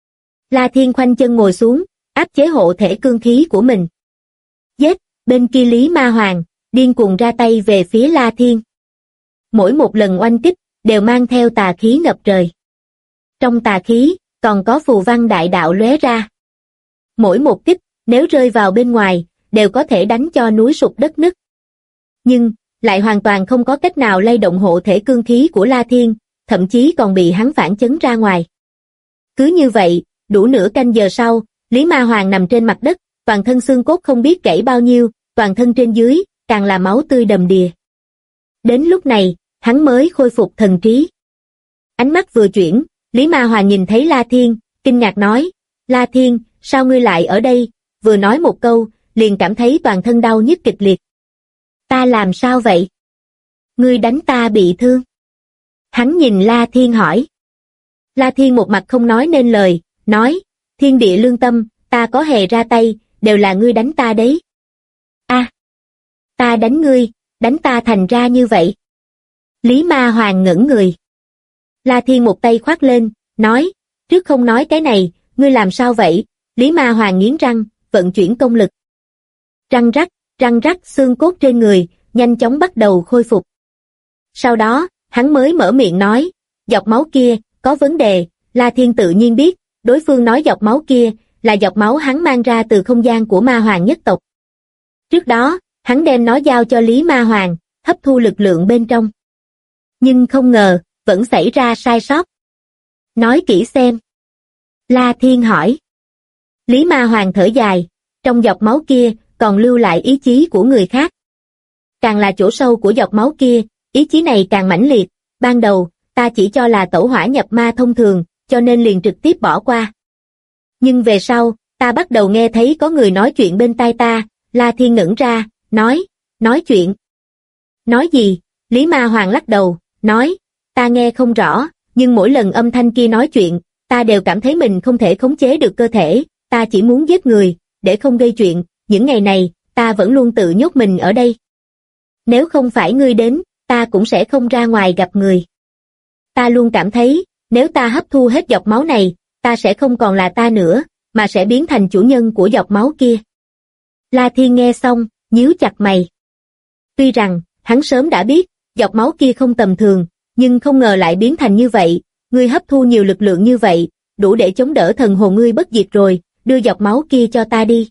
La Thiên khoanh chân ngồi xuống, áp chế hộ thể cương khí của mình. Giết, bên kia Lý Ma Hoàng, điên cuồng ra tay về phía La Thiên. Mỗi một lần oanh kích, đều mang theo tà khí ngập trời. Trong tà khí, còn có phù văn đại đạo lóe ra. Mỗi một kích, nếu rơi vào bên ngoài, đều có thể đánh cho núi sụp đất nứt. Nhưng, lại hoàn toàn không có cách nào lay động hộ thể cương khí của La Thiên, thậm chí còn bị hắn phản chấn ra ngoài. Cứ như vậy, đủ nửa canh giờ sau, Lý Ma Hoàng nằm trên mặt đất, toàn thân xương cốt không biết gãy bao nhiêu, toàn thân trên dưới, càng là máu tươi đầm đìa. Đến lúc này, hắn mới khôi phục thần trí. Ánh mắt vừa chuyển, Lý Ma Hoàng nhìn thấy La Thiên, kinh ngạc nói, La Thiên, sao ngươi lại ở đây? Vừa nói một câu, liền cảm thấy toàn thân đau nhức kịch liệt. Ta làm sao vậy? Ngươi đánh ta bị thương. Hắn nhìn La Thiên hỏi. La Thiên một mặt không nói nên lời, nói, thiên địa lương tâm, ta có hề ra tay, đều là ngươi đánh ta đấy. A, ta đánh ngươi, đánh ta thành ra như vậy. Lý Ma Hoàng ngẩn người. La Thiên một tay khoác lên, nói, trước không nói cái này, ngươi làm sao vậy? Lý Ma Hoàng nghiến răng, vận chuyển công lực. Răng rắc xương cốt trên người, nhanh chóng bắt đầu khôi phục. Sau đó, hắn mới mở miệng nói, giọt máu kia, có vấn đề. La Thiên tự nhiên biết, đối phương nói giọt máu kia là giọt máu hắn mang ra từ không gian của ma hoàng nhất tộc. Trước đó, hắn đem nó giao cho Lý Ma Hoàng, hấp thu lực lượng bên trong. Nhưng không ngờ, vẫn xảy ra sai sót. Nói kỹ xem. La Thiên hỏi. Lý Ma Hoàng thở dài, trong giọt máu kia còn lưu lại ý chí của người khác. Càng là chỗ sâu của giọt máu kia, ý chí này càng mãnh liệt. Ban đầu, ta chỉ cho là tẩu hỏa nhập ma thông thường, cho nên liền trực tiếp bỏ qua. Nhưng về sau, ta bắt đầu nghe thấy có người nói chuyện bên tai ta. La Thiên ngẩn ra, nói chuyện. Nói gì? Lý Ma Hoàng lắc đầu, nói, ta nghe không rõ, nhưng mỗi lần âm thanh kia nói chuyện, ta đều cảm thấy mình không thể khống chế được cơ thể, ta chỉ muốn giết người, để không gây chuyện, những ngày này, ta vẫn luôn tự nhốt mình ở đây. Nếu không phải ngươi đến, ta cũng sẽ không ra ngoài gặp người. Ta luôn cảm thấy, nếu ta hấp thu hết giọt máu này, ta sẽ không còn là ta nữa, mà sẽ biến thành chủ nhân của giọt máu kia. La Thiên nghe xong, nhíu chặt mày. Tuy rằng, hắn sớm đã biết, giọt máu kia không tầm thường, nhưng không ngờ lại biến thành như vậy, ngươi hấp thu nhiều lực lượng như vậy, đủ để chống đỡ thần hồn ngươi bất diệt rồi, đưa giọt máu kia cho ta đi.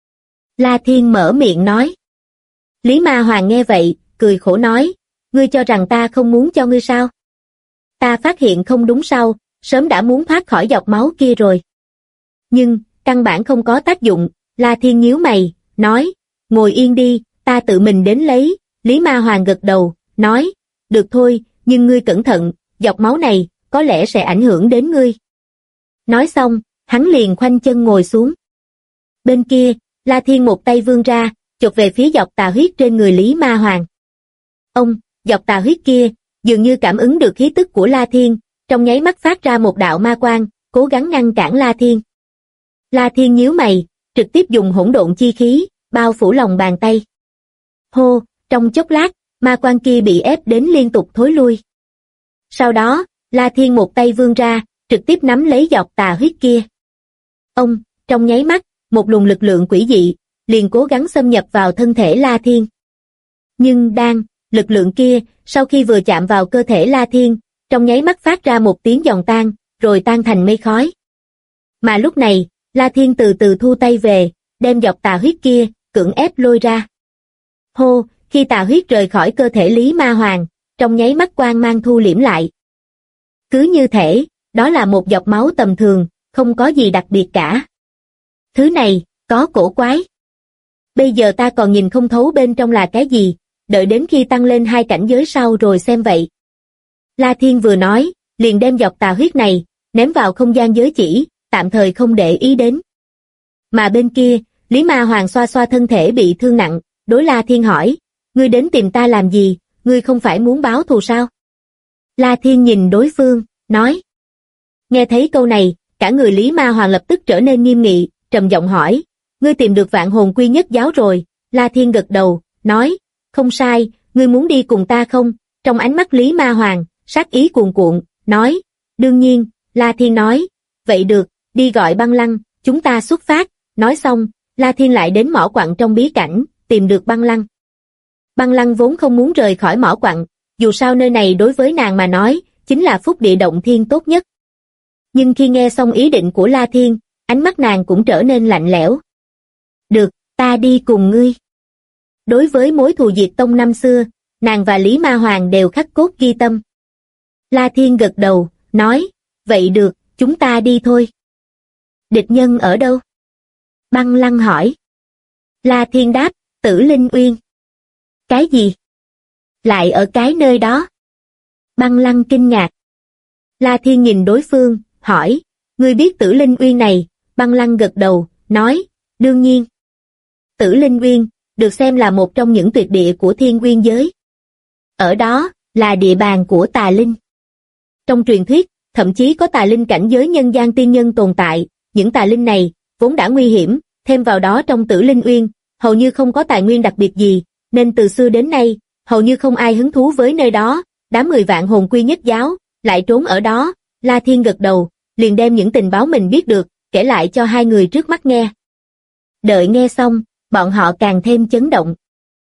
La Thiên mở miệng nói. Lý Ma Hoàng nghe vậy, cười khổ nói, ngươi cho rằng ta không muốn cho ngươi sao? Ta phát hiện không đúng sau, sớm đã muốn thoát khỏi giọt máu kia rồi. Nhưng, căn bản không có tác dụng, La Thiên nhíu mày, nói, ngồi yên đi, ta tự mình đến lấy. Lý Ma Hoàng gật đầu, nói, được thôi, nhưng ngươi cẩn thận, giọt máu này, có lẽ sẽ ảnh hưởng đến ngươi. Nói xong, hắn liền khoanh chân ngồi xuống. Bên kia, La Thiên một tay vươn ra, chụp về phía giọt tà huyết trên người Lý Ma Hoàng. Giọt tà huyết kia, dường như cảm ứng được khí tức của La Thiên, trong nháy mắt phát ra một đạo ma quang, cố gắng ngăn cản La Thiên. La Thiên nhíu mày, trực tiếp dùng hỗn độn chi khí, bao phủ lòng bàn tay. Hô, trong chốc lát, ma quang kia bị ép đến liên tục thối lui. Sau đó, La Thiên một tay vươn ra, trực tiếp nắm lấy giọt tà huyết kia. Trong nháy mắt, một luồng lực lượng quỷ dị, liền cố gắng xâm nhập vào thân thể La Thiên. Nhưng lực lượng kia, sau khi vừa chạm vào cơ thể La Thiên, trong nháy mắt phát ra một tiếng giòn tan, rồi tan thành mây khói. Mà lúc này, La Thiên từ từ thu tay về, đem giọt tà huyết kia, cưỡng ép lôi ra. Hô, khi tà huyết rời khỏi cơ thể Lý Ma Hoàng, trong nháy mắt quang mang thu liễm lại. Cứ như thể, đó là một giọt máu tầm thường, không có gì đặc biệt cả. Thứ này, có cổ quái. Bây giờ ta còn nhìn không thấu bên trong là cái gì, đợi đến khi tăng lên 2 cảnh giới sau rồi xem vậy. La Thiên vừa nói, liền đem giọt tà huyết này, ném vào không gian giới chỉ, tạm thời không để ý đến. Mà bên kia, Lý Ma Hoàng xoa xoa thân thể bị thương nặng, đối La Thiên hỏi, ngươi đến tìm ta làm gì, ngươi không phải muốn báo thù sao? La Thiên nhìn đối phương, nói. Nghe thấy câu này, cả người Lý Ma Hoàng lập tức trở nên nghiêm nghị, trầm giọng hỏi, ngươi tìm được Vạn Hồn Quy Nhất Giáo rồi? La Thiên gật đầu, nói, không sai, ngươi muốn đi cùng ta không? Trong ánh mắt Lý Ma Hoàng, sát ý cuồn cuộn, nói, đương nhiên. La Thiên nói, vậy được, đi gọi Băng Lăng, chúng ta xuất phát. Nói xong, La Thiên lại đến mỏ quặng trong bí cảnh, tìm được Băng Lăng. Băng Lăng vốn không muốn rời khỏi mỏ quặng, dù sao nơi này đối với nàng mà nói, chính là phúc địa động thiên tốt nhất. Nhưng khi nghe xong ý định của La Thiên, ánh mắt nàng cũng trở nên lạnh lẽo. Được, ta đi cùng ngươi. Đối với mối thù diệt tông năm xưa, nàng và Lý Ma Hoàng đều khắc cốt ghi tâm. La Thiên gật đầu, nói, vậy được, chúng ta đi thôi. Địch nhân ở đâu? Băng Lăng hỏi. La Thiên đáp, Tử Linh Uyên. Cái gì? Lại ở cái nơi đó? Băng Lăng kinh ngạc. La Thiên nhìn đối phương, hỏi, ngươi biết Tử Linh Uyên này? Băng Lăng gật đầu, nói, đương nhiên. Tử Linh Uyên, được xem là một trong những tuyệt địa của Thiên Nguyên giới. Ở đó, là địa bàn của tà linh. Trong truyền thuyết, thậm chí có tà linh cảnh giới nhân gian tiên nhân tồn tại, những tà linh này, vốn đã nguy hiểm, thêm vào đó trong Tử Linh Uyên, hầu như không có tài nguyên đặc biệt gì, nên từ xưa đến nay, hầu như không ai hứng thú với nơi đó, đám người Vạn Hồn Quy Nhất Giáo, lại trốn ở đó. La Thiên gật đầu, liền đem những tình báo mình biết được, kể lại cho hai người trước mắt nghe. Đợi nghe xong, bọn họ càng thêm chấn động.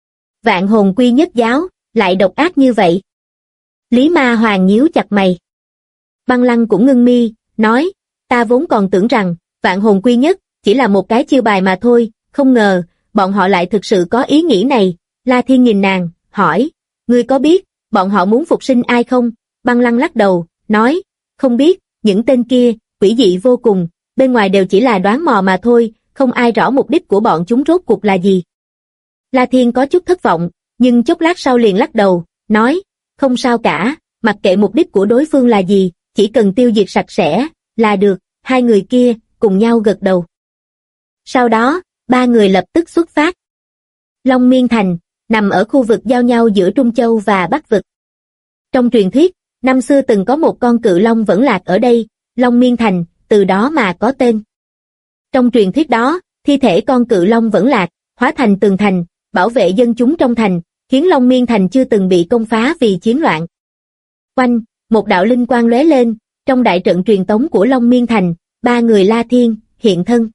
Vạn Hồn Quy Nhất Giáo, lại độc ác như vậy. Lý Ma Hoàng nhíu chặt mày. Băng Lăng cũng ngưng mi, nói, ta vốn còn tưởng rằng, vạn hồn quy nhất, chỉ là một cái chiêu bài mà thôi, không ngờ, bọn họ lại thực sự có ý nghĩ này. La Thiên nhìn nàng, hỏi, ngươi có biết, bọn họ muốn phục sinh ai không? Băng Lăng lắc đầu, nói, không biết, những tên kia, quỷ dị vô cùng, bên ngoài đều chỉ là đoán mò mà thôi, không ai rõ mục đích của bọn chúng rốt cuộc là gì. La Thiên có chút thất vọng, nhưng chốc lát sau liền lắc đầu, nói, không sao cả, mặc kệ mục đích của đối phương là gì, chỉ cần tiêu diệt sạch sẽ, là được. Hai người kia, cùng nhau gật đầu. Sau đó, ba người lập tức xuất phát. Long Miên Thành, nằm ở khu vực giao nhau giữa Trung Châu và Bắc Vực. Trong truyền thuyết, năm xưa từng có một con cự long vẫn lạc ở đây, Long Miên Thành, từ đó mà có tên. Trong truyền thuyết đó, thi thể con cự long vẫn lạc, hóa thành tường thành, bảo vệ dân chúng trong thành, khiến Long Miên Thành chưa từng bị công phá vì chiến loạn. Oanh, một đạo linh quang lóe lên, trong đại trận truyền tống của Long Miên Thành, ba người La Thiên, hiện thân.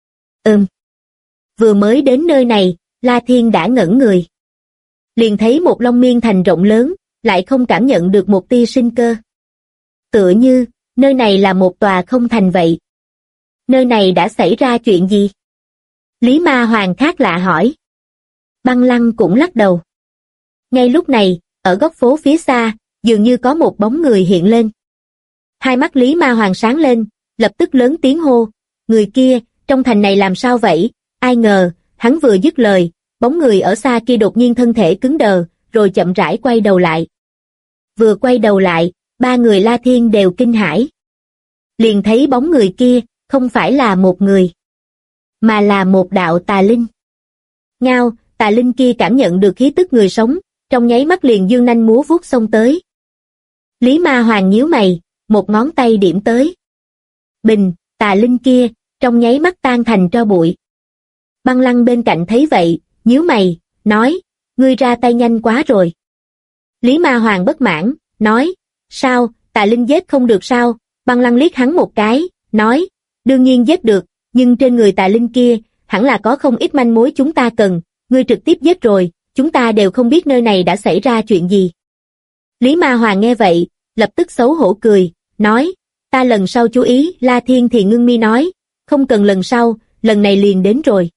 Vừa mới đến nơi này, La Thiên đã ngẩn người. Liền thấy một Long Miên Thành rộng lớn, lại không cảm nhận được một tia sinh cơ. Tựa như, nơi này là một tòa không thành vậy. Nơi này đã xảy ra chuyện gì? Lý Ma Hoàng khác lạ hỏi. Băng Lăng cũng lắc đầu. Ngay lúc này, ở góc phố phía xa, dường như có một bóng người hiện lên. Hai mắt Lý Ma Hoàng sáng lên, lập tức lớn tiếng hô, người kia, trong thành này làm sao vậy? Ai ngờ, hắn vừa dứt lời, bóng người ở xa kia đột nhiên thân thể cứng đờ, rồi chậm rãi quay đầu lại. Vừa quay đầu lại, ba người La Thiên đều kinh hãi. Liền thấy bóng người kia, không phải là một người, mà là một đạo tà linh. Ngao, tà linh kia cảm nhận được khí tức người sống, trong nháy mắt liền dương nanh múa vuốt xông tới. Lý Ma Hoàng nhíu mày, một ngón tay điểm tới. Bình, tà linh kia, trong nháy mắt tan thành tro bụi. Băng Lăng bên cạnh thấy vậy, nhíu mày, nói, ngươi ra tay nhanh quá rồi. Lý Ma Hoàng bất mãn, nói, sao, tà linh giết không được sao? Băng Lăng liếc hắn một cái, nói, đương nhiên giết được, nhưng trên người tà linh kia, hẳn là có không ít manh mối chúng ta cần, ngươi trực tiếp giết rồi, chúng ta đều không biết nơi này đã xảy ra chuyện gì. Lý Ma Hoàng nghe vậy, lập tức xấu hổ cười, nói, ta lần sau chú ý. La Thiên thì ngưng mi nói, không cần lần sau, lần này liền đến rồi.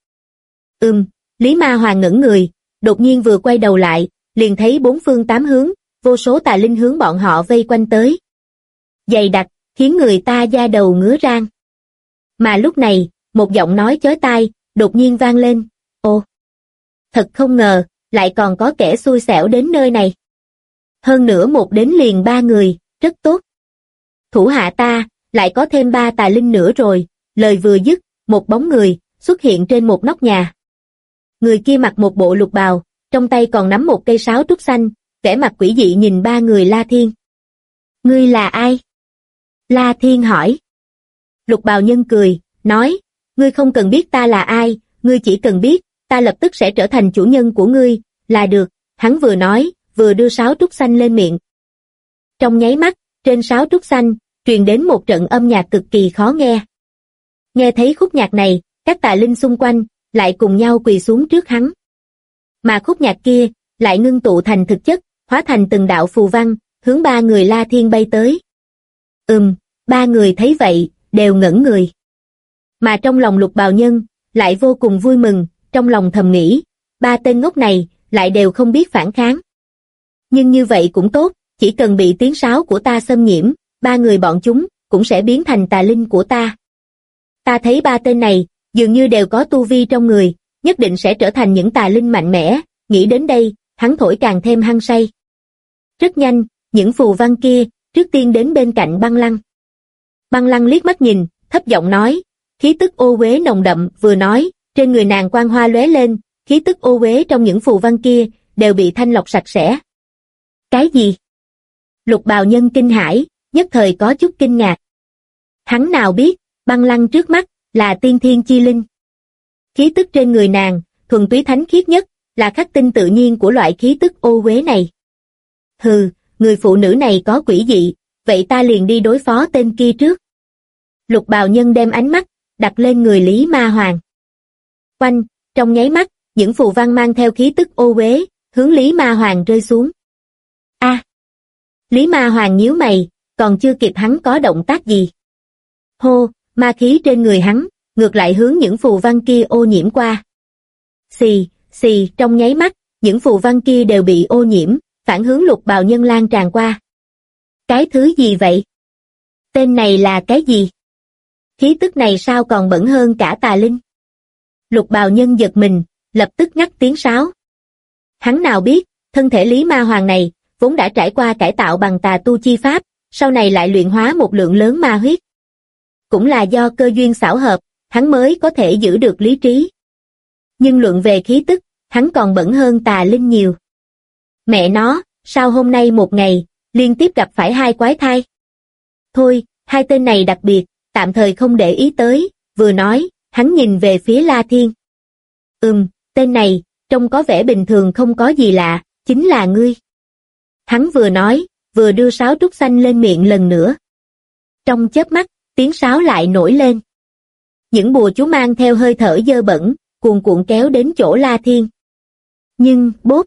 Lý Ma Hoàng ngẩn người, đột nhiên vừa quay đầu lại, liền thấy bốn phương tám hướng, vô số tà linh hướng bọn họ vây quanh tới. Dày đặc, khiến người ta da đầu ngứa rang. Mà lúc này, một giọng nói chói tai, đột nhiên vang lên, ô, thật không ngờ, lại còn có kẻ xui xẻo đến nơi này. Hơn nữa một đến liền ba người, rất tốt. Thủ hạ ta, lại có thêm ba tà linh nữa rồi, lời vừa dứt, một bóng người, xuất hiện trên một nóc nhà. Người kia mặc một bộ lục bào, trong tay còn nắm một cây sáo trúc xanh, vẻ mặt quỷ dị nhìn ba người La Thiên. Ngươi là ai? La Thiên hỏi. Lục bào nhân cười, nói, ngươi không cần biết ta là ai, ngươi chỉ cần biết, ta lập tức sẽ trở thành chủ nhân của ngươi, là được. Hắn vừa nói, vừa đưa sáo trúc xanh lên miệng. Trong nháy mắt, trên sáo trúc xanh, truyền đến một trận âm nhạc cực kỳ khó nghe. Nghe thấy khúc nhạc này, các tà linh xung quanh, lại cùng nhau quỳ xuống trước hắn. Mà khúc nhạc kia, lại ngưng tụ thành thực chất, hóa thành từng đạo phù văn, hướng ba người La Thiên bay tới. Ba người thấy vậy, đều ngẩn người. Mà trong lòng lục bào nhân, lại vô cùng vui mừng, trong lòng thầm nghĩ, ba tên ngốc này, lại đều không biết phản kháng. Nhưng như vậy cũng tốt, chỉ cần bị tiếng sáo của ta xâm nhiễm, ba người bọn chúng, cũng sẽ biến thành tà linh của ta. Ta thấy ba tên này, dường như đều có tu vi trong người, nhất định sẽ trở thành những tà linh mạnh mẽ, nghĩ đến đây, hắn thổi càng thêm hăng say. Rất nhanh, những phù văn kia, trước tiên đến bên cạnh Băng Lăng. Băng Lăng liếc mắt nhìn, thấp giọng nói, khí tức ô uế nồng đậm, vừa nói, trên người nàng quang hoa lóe lên, khí tức ô uế trong những phù văn kia, đều bị thanh lọc sạch sẽ. Cái gì? Lục bào nhân kinh hãi, nhất thời có chút kinh ngạc. Hắn nào biết, Băng Lăng trước mắt, là tiên thiên chi linh. Khí tức trên người nàng, thuần túy thánh khiết nhất, là khắc tinh tự nhiên của loại khí tức ô uế này. Hừ, người phụ nữ này có quỷ dị, vậy ta liền đi đối phó tên kia trước. Lục bào nhân đem ánh mắt, đặt lên người Lý Ma Hoàng. Oanh, trong nháy mắt, những phù văn mang theo khí tức ô uế, hướng Lý Ma Hoàng rơi xuống. A! Lý Ma Hoàng nhíu mày, còn chưa kịp hắn có động tác gì. Hô, ma khí trên người hắn, ngược lại hướng những phù văn kia ô nhiễm qua. Xì, xì, trong nháy mắt, những phù văn kia đều bị ô nhiễm, phản hướng lục bào nhân lan tràn qua. Cái thứ gì vậy? Tên này là cái gì? Khí tức này sao còn bẩn hơn cả tà linh? Lục bào nhân giật mình, lập tức ngắt tiếng sáo. Hắn nào biết, thân thể Lý Ma Hoàng này, vốn đã trải qua cải tạo bằng tà tu chi pháp, sau này lại luyện hóa một lượng lớn ma huyết. Cũng là do cơ duyên xảo hợp, hắn mới có thể giữ được lý trí. Nhưng luận về khí tức, hắn còn bẩn hơn tà linh nhiều. Mẹ nó, sao hôm nay một ngày, liên tiếp gặp phải hai quái thai? Thôi, hai tên này đặc biệt, tạm thời không để ý tới, vừa nói, hắn nhìn về phía La Thiên. Tên này, trông có vẻ bình thường không có gì lạ, chính là ngươi. Hắn vừa nói, vừa đưa sáo trúc xanh lên miệng lần nữa. Trong chớp mắt, tiếng sáo lại nổi lên. Những bùa chú mang theo hơi thở dơ bẩn, cuồn cuộn kéo đến chỗ La Thiên. Nhưng, bốp,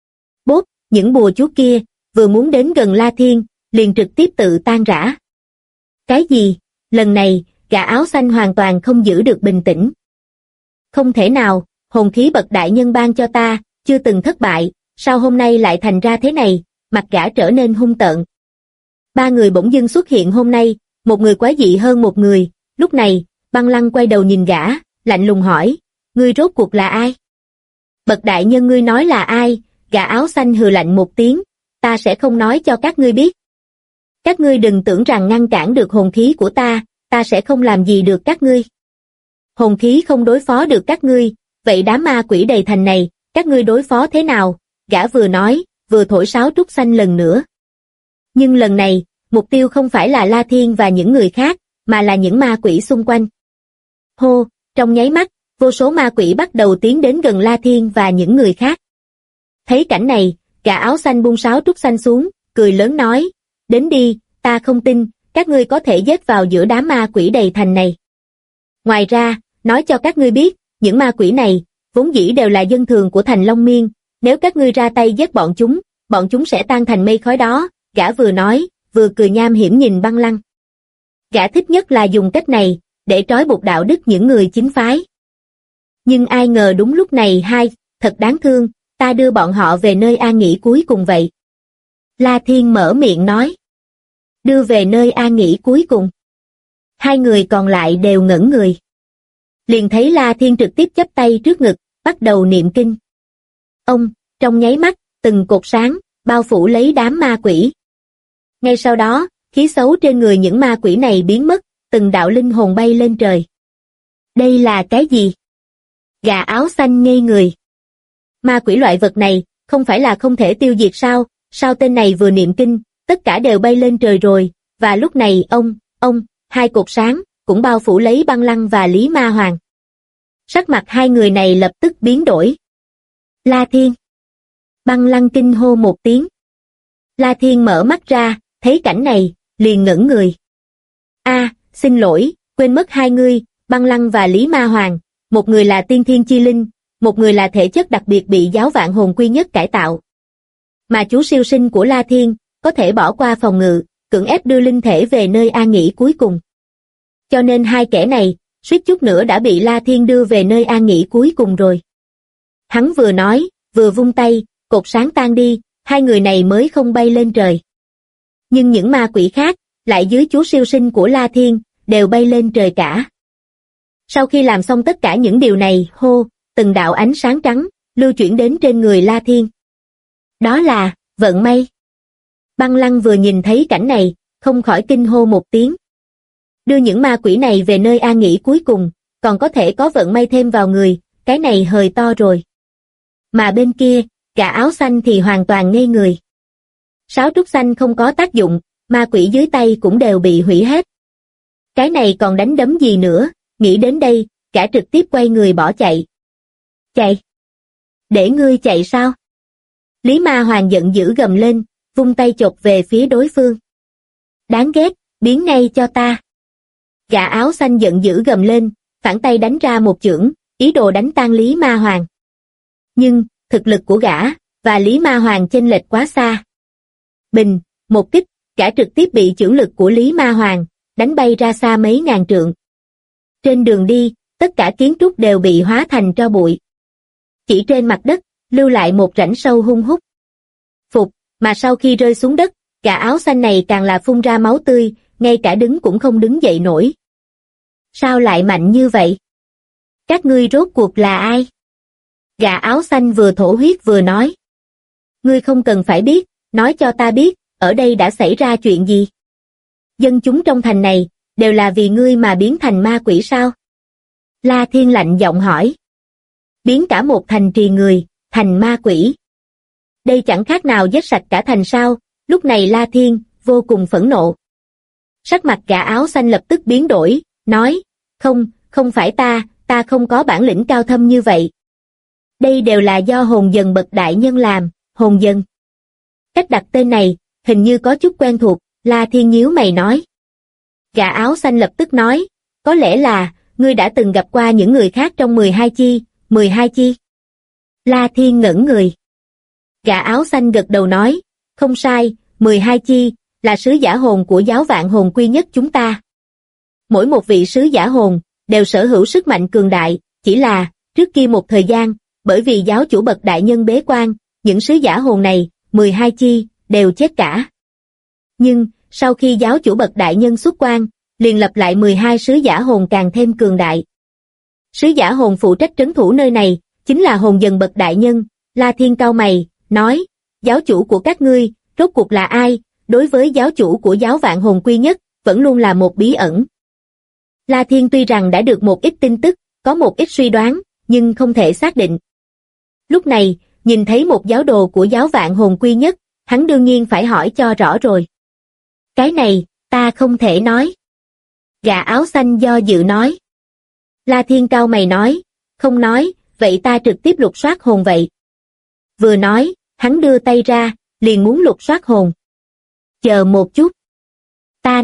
những bùa chú kia, vừa muốn đến gần La Thiên, liền trực tiếp tự tan rã. Cái gì? Lần này, gã áo xanh hoàn toàn không giữ được bình tĩnh. Không thể nào, hồn khí bậc đại nhân ban cho ta, chưa từng thất bại, sao hôm nay lại thành ra thế này, mặt gã trở nên hung tợn. Ba người bỗng dưng xuất hiện hôm nay, một người quái dị hơn một người, lúc này, Băng Lăng quay đầu nhìn gã, lạnh lùng hỏi, ngươi rốt cuộc là ai? Bậc đại nhân ngươi nói là ai? Gã áo xanh hừ lạnh một tiếng, ta sẽ không nói cho các ngươi biết. Các ngươi đừng tưởng rằng ngăn cản được hồn khí của ta sẽ không làm gì được các ngươi. Hồn khí không đối phó được các ngươi, vậy đám ma quỷ đầy thành này, các ngươi đối phó thế nào? Gã vừa nói, vừa thổi sáo trúc xanh lần nữa. Nhưng lần này, mục tiêu không phải là La Thiên và những người khác, mà là những ma quỷ xung quanh. Hô, trong nháy mắt, vô số ma quỷ bắt đầu tiến đến gần La Thiên và những người khác. Thấy cảnh này, gã áo xanh buông sáo trúc xanh xuống, cười lớn nói, đến đi, ta không tin, các ngươi có thể giết vào giữa đám ma quỷ đầy thành này. Ngoài ra, nói cho các ngươi biết, những ma quỷ này, vốn dĩ đều là dân thường của thành Long Miên, nếu các ngươi ra tay giết bọn chúng sẽ tan thành mây khói đó, gã vừa nói, vừa cười nham hiểm nhìn Băng Lăng. Gã thích nhất là dùng cách này, để trói buộc đạo đức những người chính phái. Nhưng ai ngờ đúng lúc này thật đáng thương, ta đưa bọn họ về nơi an nghỉ cuối cùng vậy. La Thiên mở miệng nói. Đưa về nơi an nghỉ cuối cùng. Hai người còn lại đều ngẩn người. Liền thấy La Thiên trực tiếp chắp tay trước ngực, bắt đầu niệm kinh. Trong nháy mắt, từng cột sáng, bao phủ lấy đám ma quỷ. Ngay sau đó, khí xấu trên người những ma quỷ này biến mất, từng đạo linh hồn bay lên trời. Đây là cái gì? Gã áo xanh ngây người. Ma quỷ loại vật này, không phải là không thể tiêu diệt sao? Sao tên này vừa niệm kinh, tất cả đều bay lên trời rồi, và lúc này hai cột sáng, cũng bao phủ lấy Băng Lăng và Lý Ma Hoàng. Sắc mặt hai người này lập tức biến đổi. La Thiên. Băng Lăng kinh hô một tiếng. La Thiên mở mắt ra, thấy cảnh này, liền ngẩn người. Xin lỗi, quên mất hai ngươi, Băng Lăng và Lý Ma Hoàng, một người là tiên thiên chi linh, một người là thể chất đặc biệt bị giáo vạn hồn quy nhất cải tạo. Mà chú siêu sinh của La Thiên, có thể bỏ qua phòng ngự, cưỡng ép đưa linh thể về nơi an nghỉ cuối cùng. Cho nên hai kẻ này, suýt chút nữa đã bị La Thiên đưa về nơi an nghỉ cuối cùng rồi. Hắn vừa nói, vừa vung tay, cột sáng tan đi, hai người này mới không bay lên trời. Nhưng những ma quỷ khác, lại dưới chú siêu sinh của La Thiên, đều bay lên trời cả. Sau khi làm xong tất cả những điều này, từng đạo ánh sáng trắng, lưu chuyển đến trên người La Thiên. Đó là, vận may. Băng Lăng vừa nhìn thấy cảnh này, không khỏi kinh hô một tiếng. Đưa những ma quỷ này về nơi an nghỉ cuối cùng, còn có thể có vận may thêm vào người, cái này hời to rồi. Mà bên kia, gã áo xanh thì hoàn toàn ngây người. Sáo trúc xanh không có tác dụng, ma quỷ dưới tay cũng đều bị hủy hết. Cái này còn đánh đấm gì nữa, nghĩ đến đây, gã trực tiếp quay người bỏ chạy. Chạy? Để ngươi chạy sao? Lý Ma Hoàng giận dữ gầm lên, vung tay chộp về phía đối phương. Đáng ghét, biến ngay cho ta. Gã áo xanh giận dữ gầm lên, phản tay đánh ra một chưởng, ý đồ đánh tan Lý Ma Hoàng. Nhưng, thực lực của gã, và Lý Ma Hoàng chênh lệch quá xa. Bình, một kích, gã trực tiếp bị chưởng lực của Lý Ma Hoàng, đánh bay ra xa mấy ngàn trượng. Trên đường đi, tất cả kiến trúc đều bị hóa thành tro bụi. Chỉ trên mặt đất, lưu lại một rãnh sâu hun hút. Phục, mà sau khi rơi xuống đất, gã áo xanh này càng là phun ra máu tươi, ngay cả đứng cũng không đứng dậy nổi. Sao lại mạnh như vậy? Các ngươi rốt cuộc là ai? Gã áo xanh vừa thổ huyết vừa nói. Ngươi không cần phải biết, nói cho ta biết, ở đây đã xảy ra chuyện gì? Dân chúng trong thành này, đều là vì ngươi mà biến thành ma quỷ sao? La Thiên lạnh giọng hỏi. Biến cả một thành trì người, thành ma quỷ. Đây chẳng khác nào giết sạch cả thành sao? Lúc này La Thiên, vô cùng phẫn nộ. Sắc mặt gã áo xanh lập tức biến đổi, nói, không phải ta không có bản lĩnh cao thâm như vậy. Đây đều là do hồn dần bậc đại nhân làm, hồn dần. Cách đặt tên này, hình như có chút quen thuộc, La Thiên nhíu mày nói. Gã áo xanh lập tức nói, có lẽ là, ngươi đã từng gặp qua những người khác trong 12 chi. La Thiên ngẩn người. Gã áo xanh gật đầu nói, không sai, 12 chi, là sứ giả hồn của giáo vạn hồn quy nhất chúng ta. Mỗi một vị sứ giả hồn, đều sở hữu sức mạnh cường đại, chỉ là, trước kia một thời gian, bởi vì giáo chủ bậc đại nhân bế quan, những sứ giả hồn này, 12 chi, đều chết cả. Nhưng, sau khi giáo chủ bậc đại nhân xuất quan, liền lập lại 12 sứ giả hồn càng thêm cường đại. Sứ giả hồn phụ trách trấn thủ nơi này, chính là hồn dần bậc đại nhân. La Thiên cau mày, nói, giáo chủ của các ngươi, rốt cuộc là ai? Đối với giáo chủ của giáo vạn hồn quy nhất, vẫn luôn là một bí ẩn. La Thiên tuy rằng đã được một ít tin tức, có một ít suy đoán, nhưng không thể xác định. Lúc này, nhìn thấy một giáo đồ của giáo vạn hồn quy nhất, hắn đương nhiên phải hỏi cho rõ rồi. Cái này, ta không thể nói. Gã áo xanh do dự nói. La Thiên cau mày nói, không nói, vậy ta trực tiếp lục soát hồn vậy. Vừa nói, hắn đưa tay ra, liền muốn lục soát hồn. Chờ một chút. Ta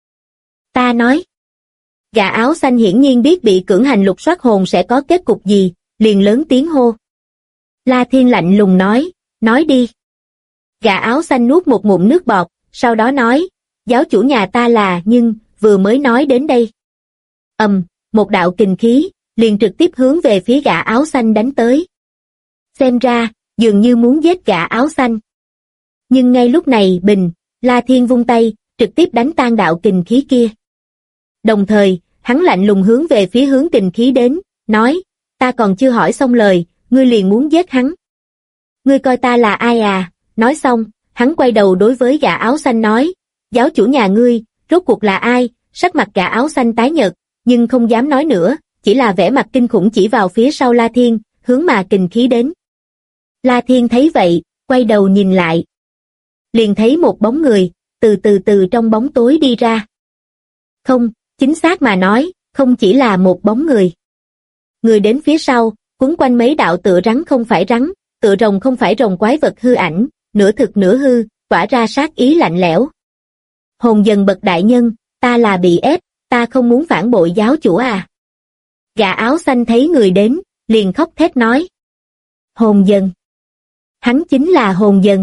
nói. Gã áo xanh hiển nhiên biết bị cưỡng hành lục soát hồn sẽ có kết cục gì, liền lớn tiếng hô. La Thiên lạnh lùng nói đi. Gã áo xanh nuốt một ngụm nước bọt, sau đó nói, giáo chủ nhà ta là nhưng, vừa mới nói đến đây. Một đạo kình khí, liền trực tiếp hướng về phía gã áo xanh đánh tới. Xem ra, dường như muốn giết gã áo xanh. Nhưng ngay lúc này La Thiên vung tay, trực tiếp đánh tan đạo kình khí kia. Đồng thời, hắn lạnh lùng hướng về phía hướng kình khí đến, nói, ta còn chưa hỏi xong lời, ngươi liền muốn giết hắn. Ngươi coi ta là ai à? Nói xong, hắn quay đầu đối với gã áo xanh nói, giáo chủ nhà ngươi, rốt cuộc là ai? Sắc mặt gã áo xanh tái nhợt, nhưng không dám nói nữa, chỉ là vẻ mặt kinh khủng chỉ vào phía sau La Thiên, hướng mà kình khí đến. La Thiên thấy vậy, quay đầu nhìn lại. Liền thấy một bóng người, từ trong bóng tối đi ra. Không, chính xác mà nói, không chỉ là một bóng người. Người đến phía sau, quấn quanh mấy đạo tựa rắn không phải rắn, tựa rồng không phải rồng quái vật hư ảnh, nửa thực nửa hư, tỏa ra sát ý lạnh lẽo. Hồn dần bậc đại nhân, ta là bị ép, ta không muốn phản bội giáo chủ à. Gã áo xanh thấy người đến, liền khóc thét nói. Hồn dần. Hắn chính là hồn dần.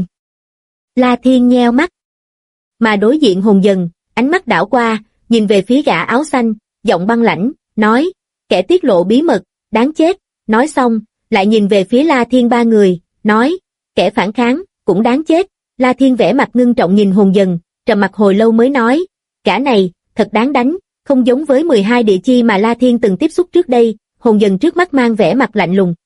La Thiên nheo mắt. Mà đối diện hồn dần, ánh mắt đảo qua, nhìn về phía gã áo xanh, giọng băng lãnh, nói, kẻ tiết lộ bí mật, đáng chết. Nói xong, lại nhìn về phía La Thiên ba người, nói, kẻ phản kháng, cũng đáng chết. La Thiên vẻ mặt ngưng trọng nhìn hồn dần, trầm mặt hồi lâu mới nói, cả này, thật đáng đánh, không giống với 12 địa chi mà La Thiên từng tiếp xúc trước đây. Hồn dần trước mắt mang vẻ mặt lạnh lùng.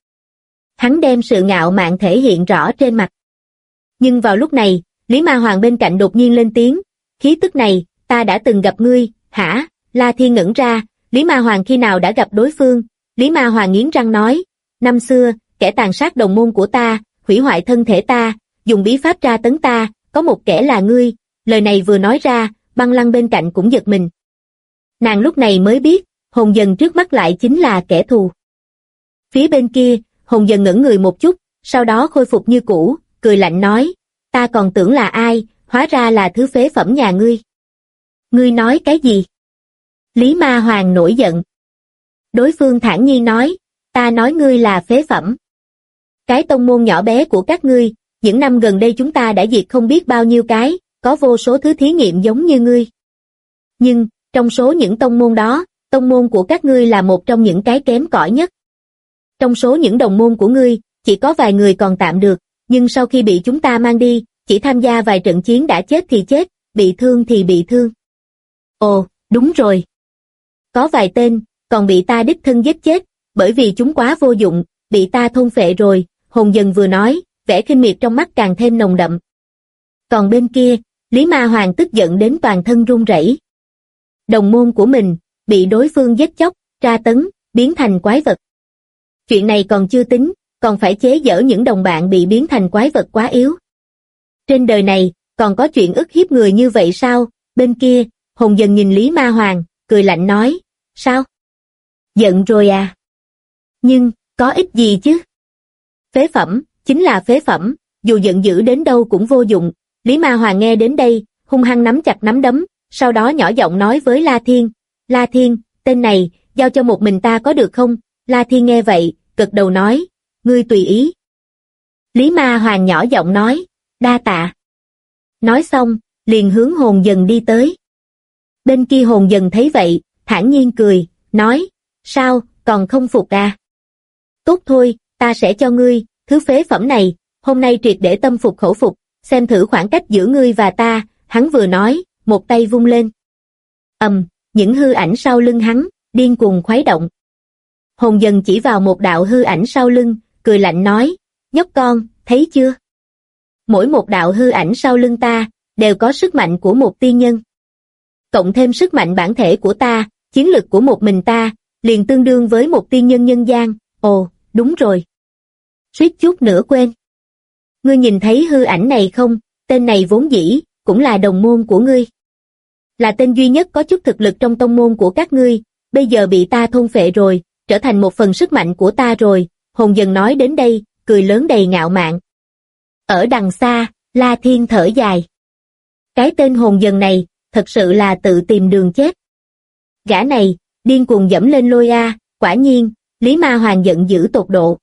Hắn đem sự ngạo mạn thể hiện rõ trên mặt. Nhưng vào lúc này, Lý Ma Hoàng bên cạnh đột nhiên lên tiếng, khí tức này, ta đã từng gặp ngươi, hả? La Thiên ngẩn ra, Lý Ma Hoàng khi nào đã gặp đối phương? Lý Ma Hoàng nghiến răng nói, năm xưa, kẻ tàn sát đồng môn của ta, hủy hoại thân thể ta, dùng bí pháp tra tấn ta, có một kẻ là ngươi. Lời này vừa nói ra, Băng Lăng bên cạnh cũng giật mình. Nàng lúc này mới biết, hồn dần trước mắt lại chính là kẻ thù. Phía bên kia, hồn dần ngẩn người một chút, sau đó khôi phục như cũ, cười lạnh nói, ta còn tưởng là ai, hóa ra là thứ phế phẩm nhà ngươi. Ngươi nói cái gì? Lý Ma Hoàng nổi giận. Đối phương thản nhiên nói, ta nói ngươi là phế phẩm. Cái tông môn nhỏ bé của các ngươi, những năm gần đây chúng ta đã diệt không biết bao nhiêu cái, có vô số thứ thí nghiệm giống như ngươi. Nhưng, Trong số những tông môn đó, tông môn của các ngươi là một trong những cái kém cỏi nhất. Trong số những đồng môn của ngươi, chỉ có vài người còn tạm được, nhưng sau khi bị chúng ta mang đi, chỉ tham gia vài trận chiến đã chết thì chết, bị thương thì bị thương. Ồ, đúng rồi. Có vài tên, còn bị ta đích thân giết chết, bởi vì chúng quá vô dụng, bị ta thôn phệ rồi, Hồn Dần vừa nói, vẻ khinh miệt trong mắt càng thêm nồng đậm. Còn bên kia, Lý Ma Hoàng tức giận đến toàn thân run rẩy. Đồng môn của mình, bị đối phương giết chóc, tra tấn, biến thành quái vật. Chuyện này còn chưa tính, còn phải chế giễu những đồng bạn bị biến thành quái vật quá yếu. Trên đời này, còn có chuyện ức hiếp người như vậy sao? Bên kia, Hồn Dần nhìn Lý Ma Hoàng, cười lạnh nói, sao? Giận rồi à? Nhưng, có ích gì chứ? Phế phẩm, chính là phế phẩm, dù giận dữ đến đâu cũng vô dụng. Lý Ma Hoàng nghe đến đây, hung hăng nắm chặt nắm đấm, sau đó nhỏ giọng nói với La Thiên, La Thiên, tên này, giao cho một mình ta có được không? La Thiên nghe vậy, gật đầu nói, ngươi tùy ý. Lý Ma Hoàng nhỏ giọng nói, đa tạ. Nói xong, liền hướng Hồn Dần đi tới. Bên kia Hồn Dần thấy vậy, thản nhiên cười, nói, sao, còn không phục à? Tốt thôi, ta sẽ cho ngươi, thứ phế phẩm này, hôm nay triệt để tâm phục khẩu phục, xem thử khoảng cách giữa ngươi và ta, hắn vừa nói, một tay vung lên. Những hư ảnh sau lưng hắn, điên cuồng khuấy động. Hồn Dần chỉ vào một đạo hư ảnh sau lưng, cười lạnh nói, nhóc con, thấy chưa? Mỗi một đạo hư ảnh sau lưng ta, đều có sức mạnh của một tiên nhân. Cộng thêm sức mạnh bản thể của ta, chiến lực của một mình ta, liền tương đương với một tiên nhân nhân gian. Ồ, đúng rồi. Suýt chút nữa quên. Ngươi nhìn thấy hư ảnh này không? Tên này vốn dĩ, cũng là đồng môn của ngươi. Là tên duy nhất có chút thực lực trong tông môn của các ngươi, bây giờ bị ta thôn phệ rồi, trở thành một phần sức mạnh của ta rồi. Hồn Dần nói đến đây, cười lớn đầy ngạo mạn. Ở đằng xa, La Thiên thở dài. Cái tên Hồn Dần này, thật sự là tự tìm đường chết. Gã này, điên cuồng dẫm lên lôi a, quả nhiên, Lý Ma Hoàng giận dữ tột độ.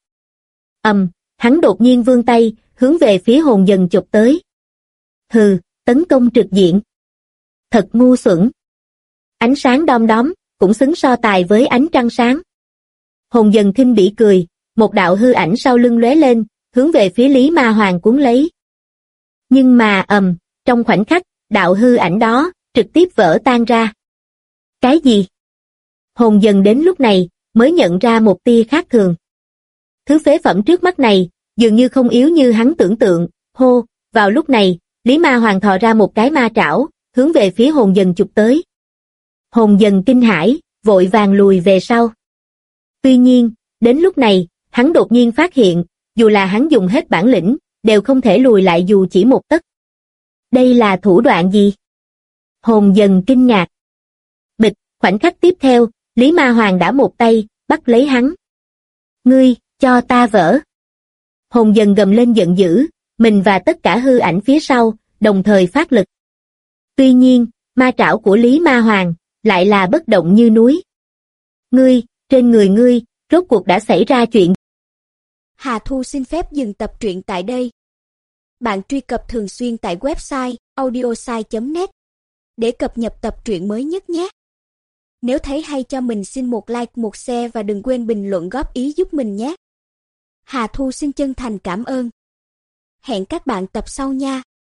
Hắn đột nhiên vươn tay, hướng về phía Hồn Dần chụp tới. Hừ, tấn công trực diện. Thật ngu xuẩn. Ánh sáng đom đóm, cũng xứng so tài với ánh trăng sáng. Hồn Dần khinh bỉ cười, một đạo hư ảnh sau lưng lóe lên, hướng về phía Lý Ma Hoàng cuốn lấy. Nhưng mà trong khoảnh khắc, đạo hư ảnh đó, trực tiếp vỡ tan ra. Cái gì? Hồn Dần đến lúc này, mới nhận ra một tia khác thường. Thứ phế phẩm trước mắt này, dường như không yếu như hắn tưởng tượng. Hô, vào lúc này, Lý Ma Hoàng thò ra một cái ma trảo, hướng về phía Hồn Dần chụp tới. Hồn Dần kinh hãi, vội vàng lùi về sau. Tuy nhiên, đến lúc này, hắn đột nhiên phát hiện, dù là hắn dùng hết bản lĩnh, đều không thể lùi lại dù chỉ một tấc. Đây là thủ đoạn gì? Hồn Dần kinh ngạc. Bịch, khoảnh khắc tiếp theo, Lý Ma Hoàng đã một tay, bắt lấy hắn. Ngươi, cho ta vỡ. Hồn Dần gầm lên giận dữ, mình và tất cả hư ảnh phía sau, đồng thời phát lực. Tuy nhiên, ma trảo của Lý Ma Hoàng, lại là bất động như núi. Ngươi, trên người ngươi, rốt cuộc đã xảy ra chuyện. Hà Thu xin phép dừng tập truyện tại đây. Bạn truy cập thường xuyên tại website audiosai.net để cập nhật tập truyện mới nhất nhé. Nếu thấy hay cho mình xin một like, một share và đừng quên bình luận góp ý giúp mình nhé. Hà Thu xin chân thành cảm ơn. Hẹn các bạn tập sau nha.